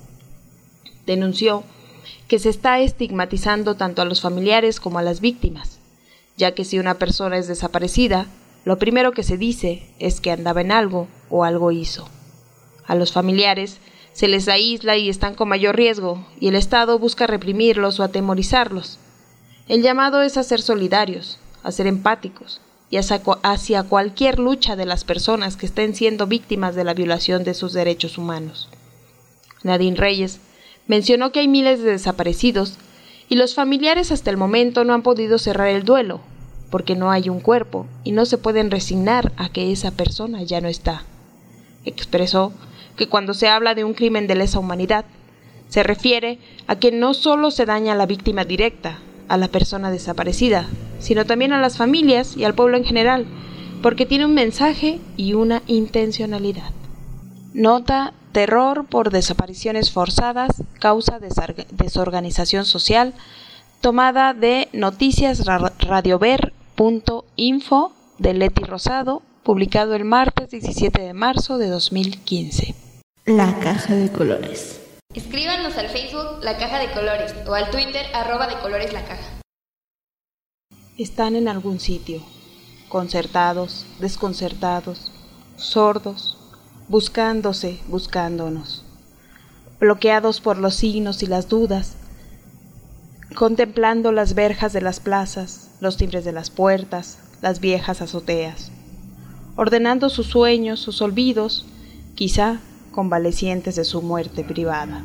Denunció que se está estigmatizando tanto a los familiares como a las víctimas, ya que si una persona es desaparecida, lo primero que se dice es que andaba en algo o algo hizo. A los familiares se les aísla y están con mayor riesgo, y el Estado busca reprimirlos o atemorizarlos. El llamado es a ser solidarios, a ser empáticos, y hacia cualquier lucha de las personas que estén siendo víctimas de la violación de sus derechos humanos. Nadine Reyes mencionó que hay miles de desaparecidos y los familiares hasta el momento no han podido cerrar el duelo, porque no hay un cuerpo y no se pueden resignar a que esa persona ya no está. Expresó que cuando se habla de un crimen de lesa humanidad, se refiere a que no solo se daña a la víctima directa, a la persona desaparecida, sino también a las familias y al pueblo en general, porque tiene un mensaje y una intencionalidad. Nota: terror por desapariciones forzadas, causa desorganización social, tomada de noticias radiover punto info de Leti Rosado, publicado el martes diecisiete de marzo de dos mil quince. La Caja de Colores. Escríbanos al Facebook La Caja de Colores o al Twitter arroba de colores la caja. Están en algún sitio, concertados, desconcertados, sordos, buscándose, buscándonos, bloqueados por los signos y las dudas, contemplando las verjas de las plazas, los timbres de las puertas, las viejas azoteas, ordenando sus sueños, sus olvidos, quizá convalecientes de su muerte privada.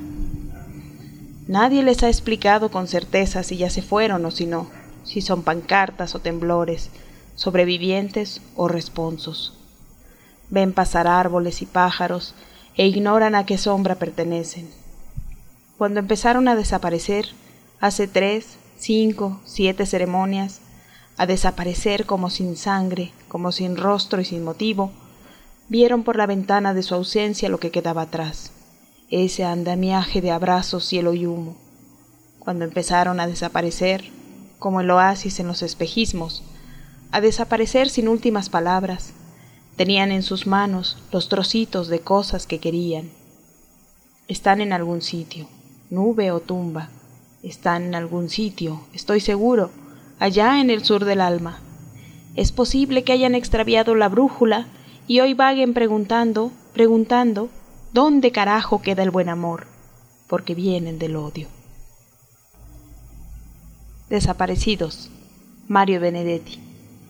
Nadie les ha explicado con certeza si ya se fueron o si no, si son pancartas o temblores, sobrevivientes o responsos. Ven pasar árboles y pájaros e ignoran a qué sombra pertenecen. Cuando empezaron a desaparecer, hace tres, cinco, siete ceremonias, a desaparecer como sin sangre, como sin rostro y sin motivo, vieron por la ventana de su ausencia lo que quedaba atrás, ese andamiaje de abrazos, cielo y humo. Cuando empezaron a desaparecer, como el oasis en los espejismos, a desaparecer sin últimas palabras, tenían en sus manos los trocitos de cosas que querían. Están en algún sitio, nube o tumba, están en algún sitio, estoy seguro, allá en el sur del alma. Es posible que hayan extraviado la brújula y hoy vaguen preguntando, preguntando, ¿dónde carajo queda el buen amor? Porque vienen del odio. Desaparecidos, Mario Benedetti.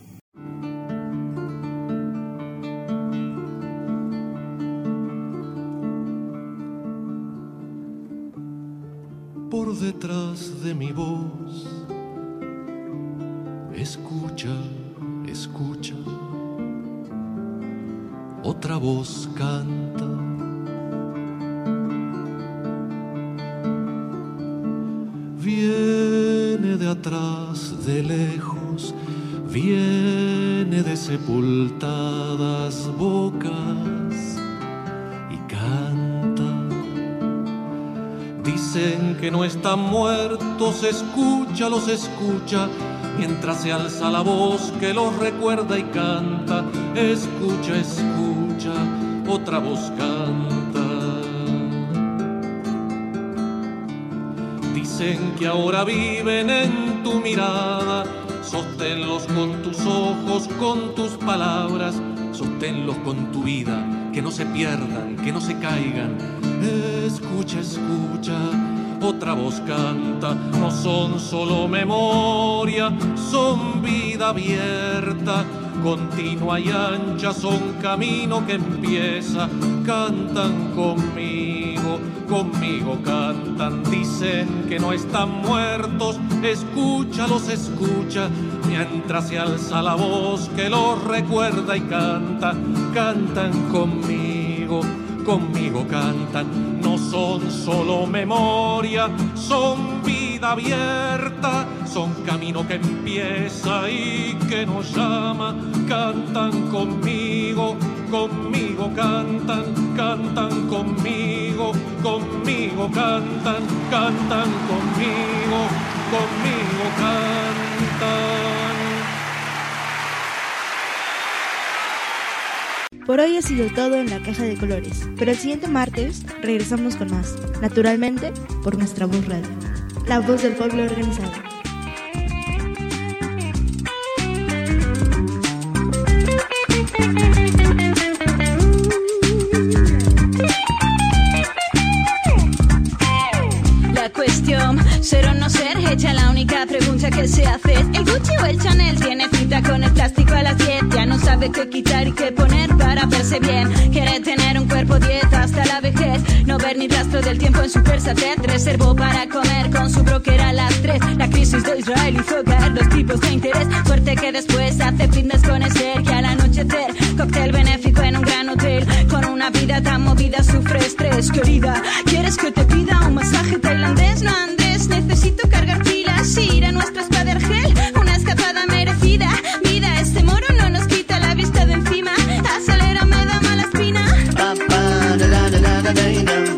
Por detrás de mi voz, escucha, escucha, otra voz canta. Viene de atrás, de lejos, viene de sepultadas bocas y canta. Dicen que no están muertos, escucha, los escucha, mientras se alza la voz que los recuerda y canta. Escucha, escucha, otra voz canta. Dicen que ahora viven en tu mirada, sosténlos con tus ojos, con tus palabras, sosténlos con tu vida, que no se pierdan, que no se caigan. Escucha, escucha, otra voz canta. No son solo memoria, son vida abierta, continua y ancha, son camino que empieza. Cantan conmigo, conmigo cantan. Dicen que no están muertos, escúchalos, escucha, mientras se alza la voz que los recuerda y canta. Cantan conmigo, conmigo cantan. No son solo memoria, son vida abierta, son camino que empieza y que nos llama. Cantan conmigo, conmigo cantan, cantan conmigo, conmigo cantan, cantan conmigo, conmigo cantan. Por hoy ha sido todo en la Caja de Colores, pero el siguiente martes regresamos con más, naturalmente por nuestra voz radio, la voz del pueblo organizado. La cuestión, ser o no ser, hecha la única pregunta que se hace es: ¿el Gucci o el Chanel tiene cita con el plástico a las diez? Ya no sabe qué quitar y qué poner para verse bien. Quiere tener un cuerpo dieta hasta la vejez, no ver ni rastro del tiempo en su versatez. Reservó para comer con su broker a las tres. La crisis de Israel hizo caer los tipos de interés. Suerte que después hace fitness con Esther, que al anochecer cóctel benéfico en un gran hotel. Con una vida tan movida sufre estrés. Querida, ¿quieres que te pida un masaje tailandés? No andes, necesito cargar pilas, ir a nuestro spa de Argel, una escapada merecida. Vida, este moro no nos quita la vista de encima. Acelera, me da mala espina.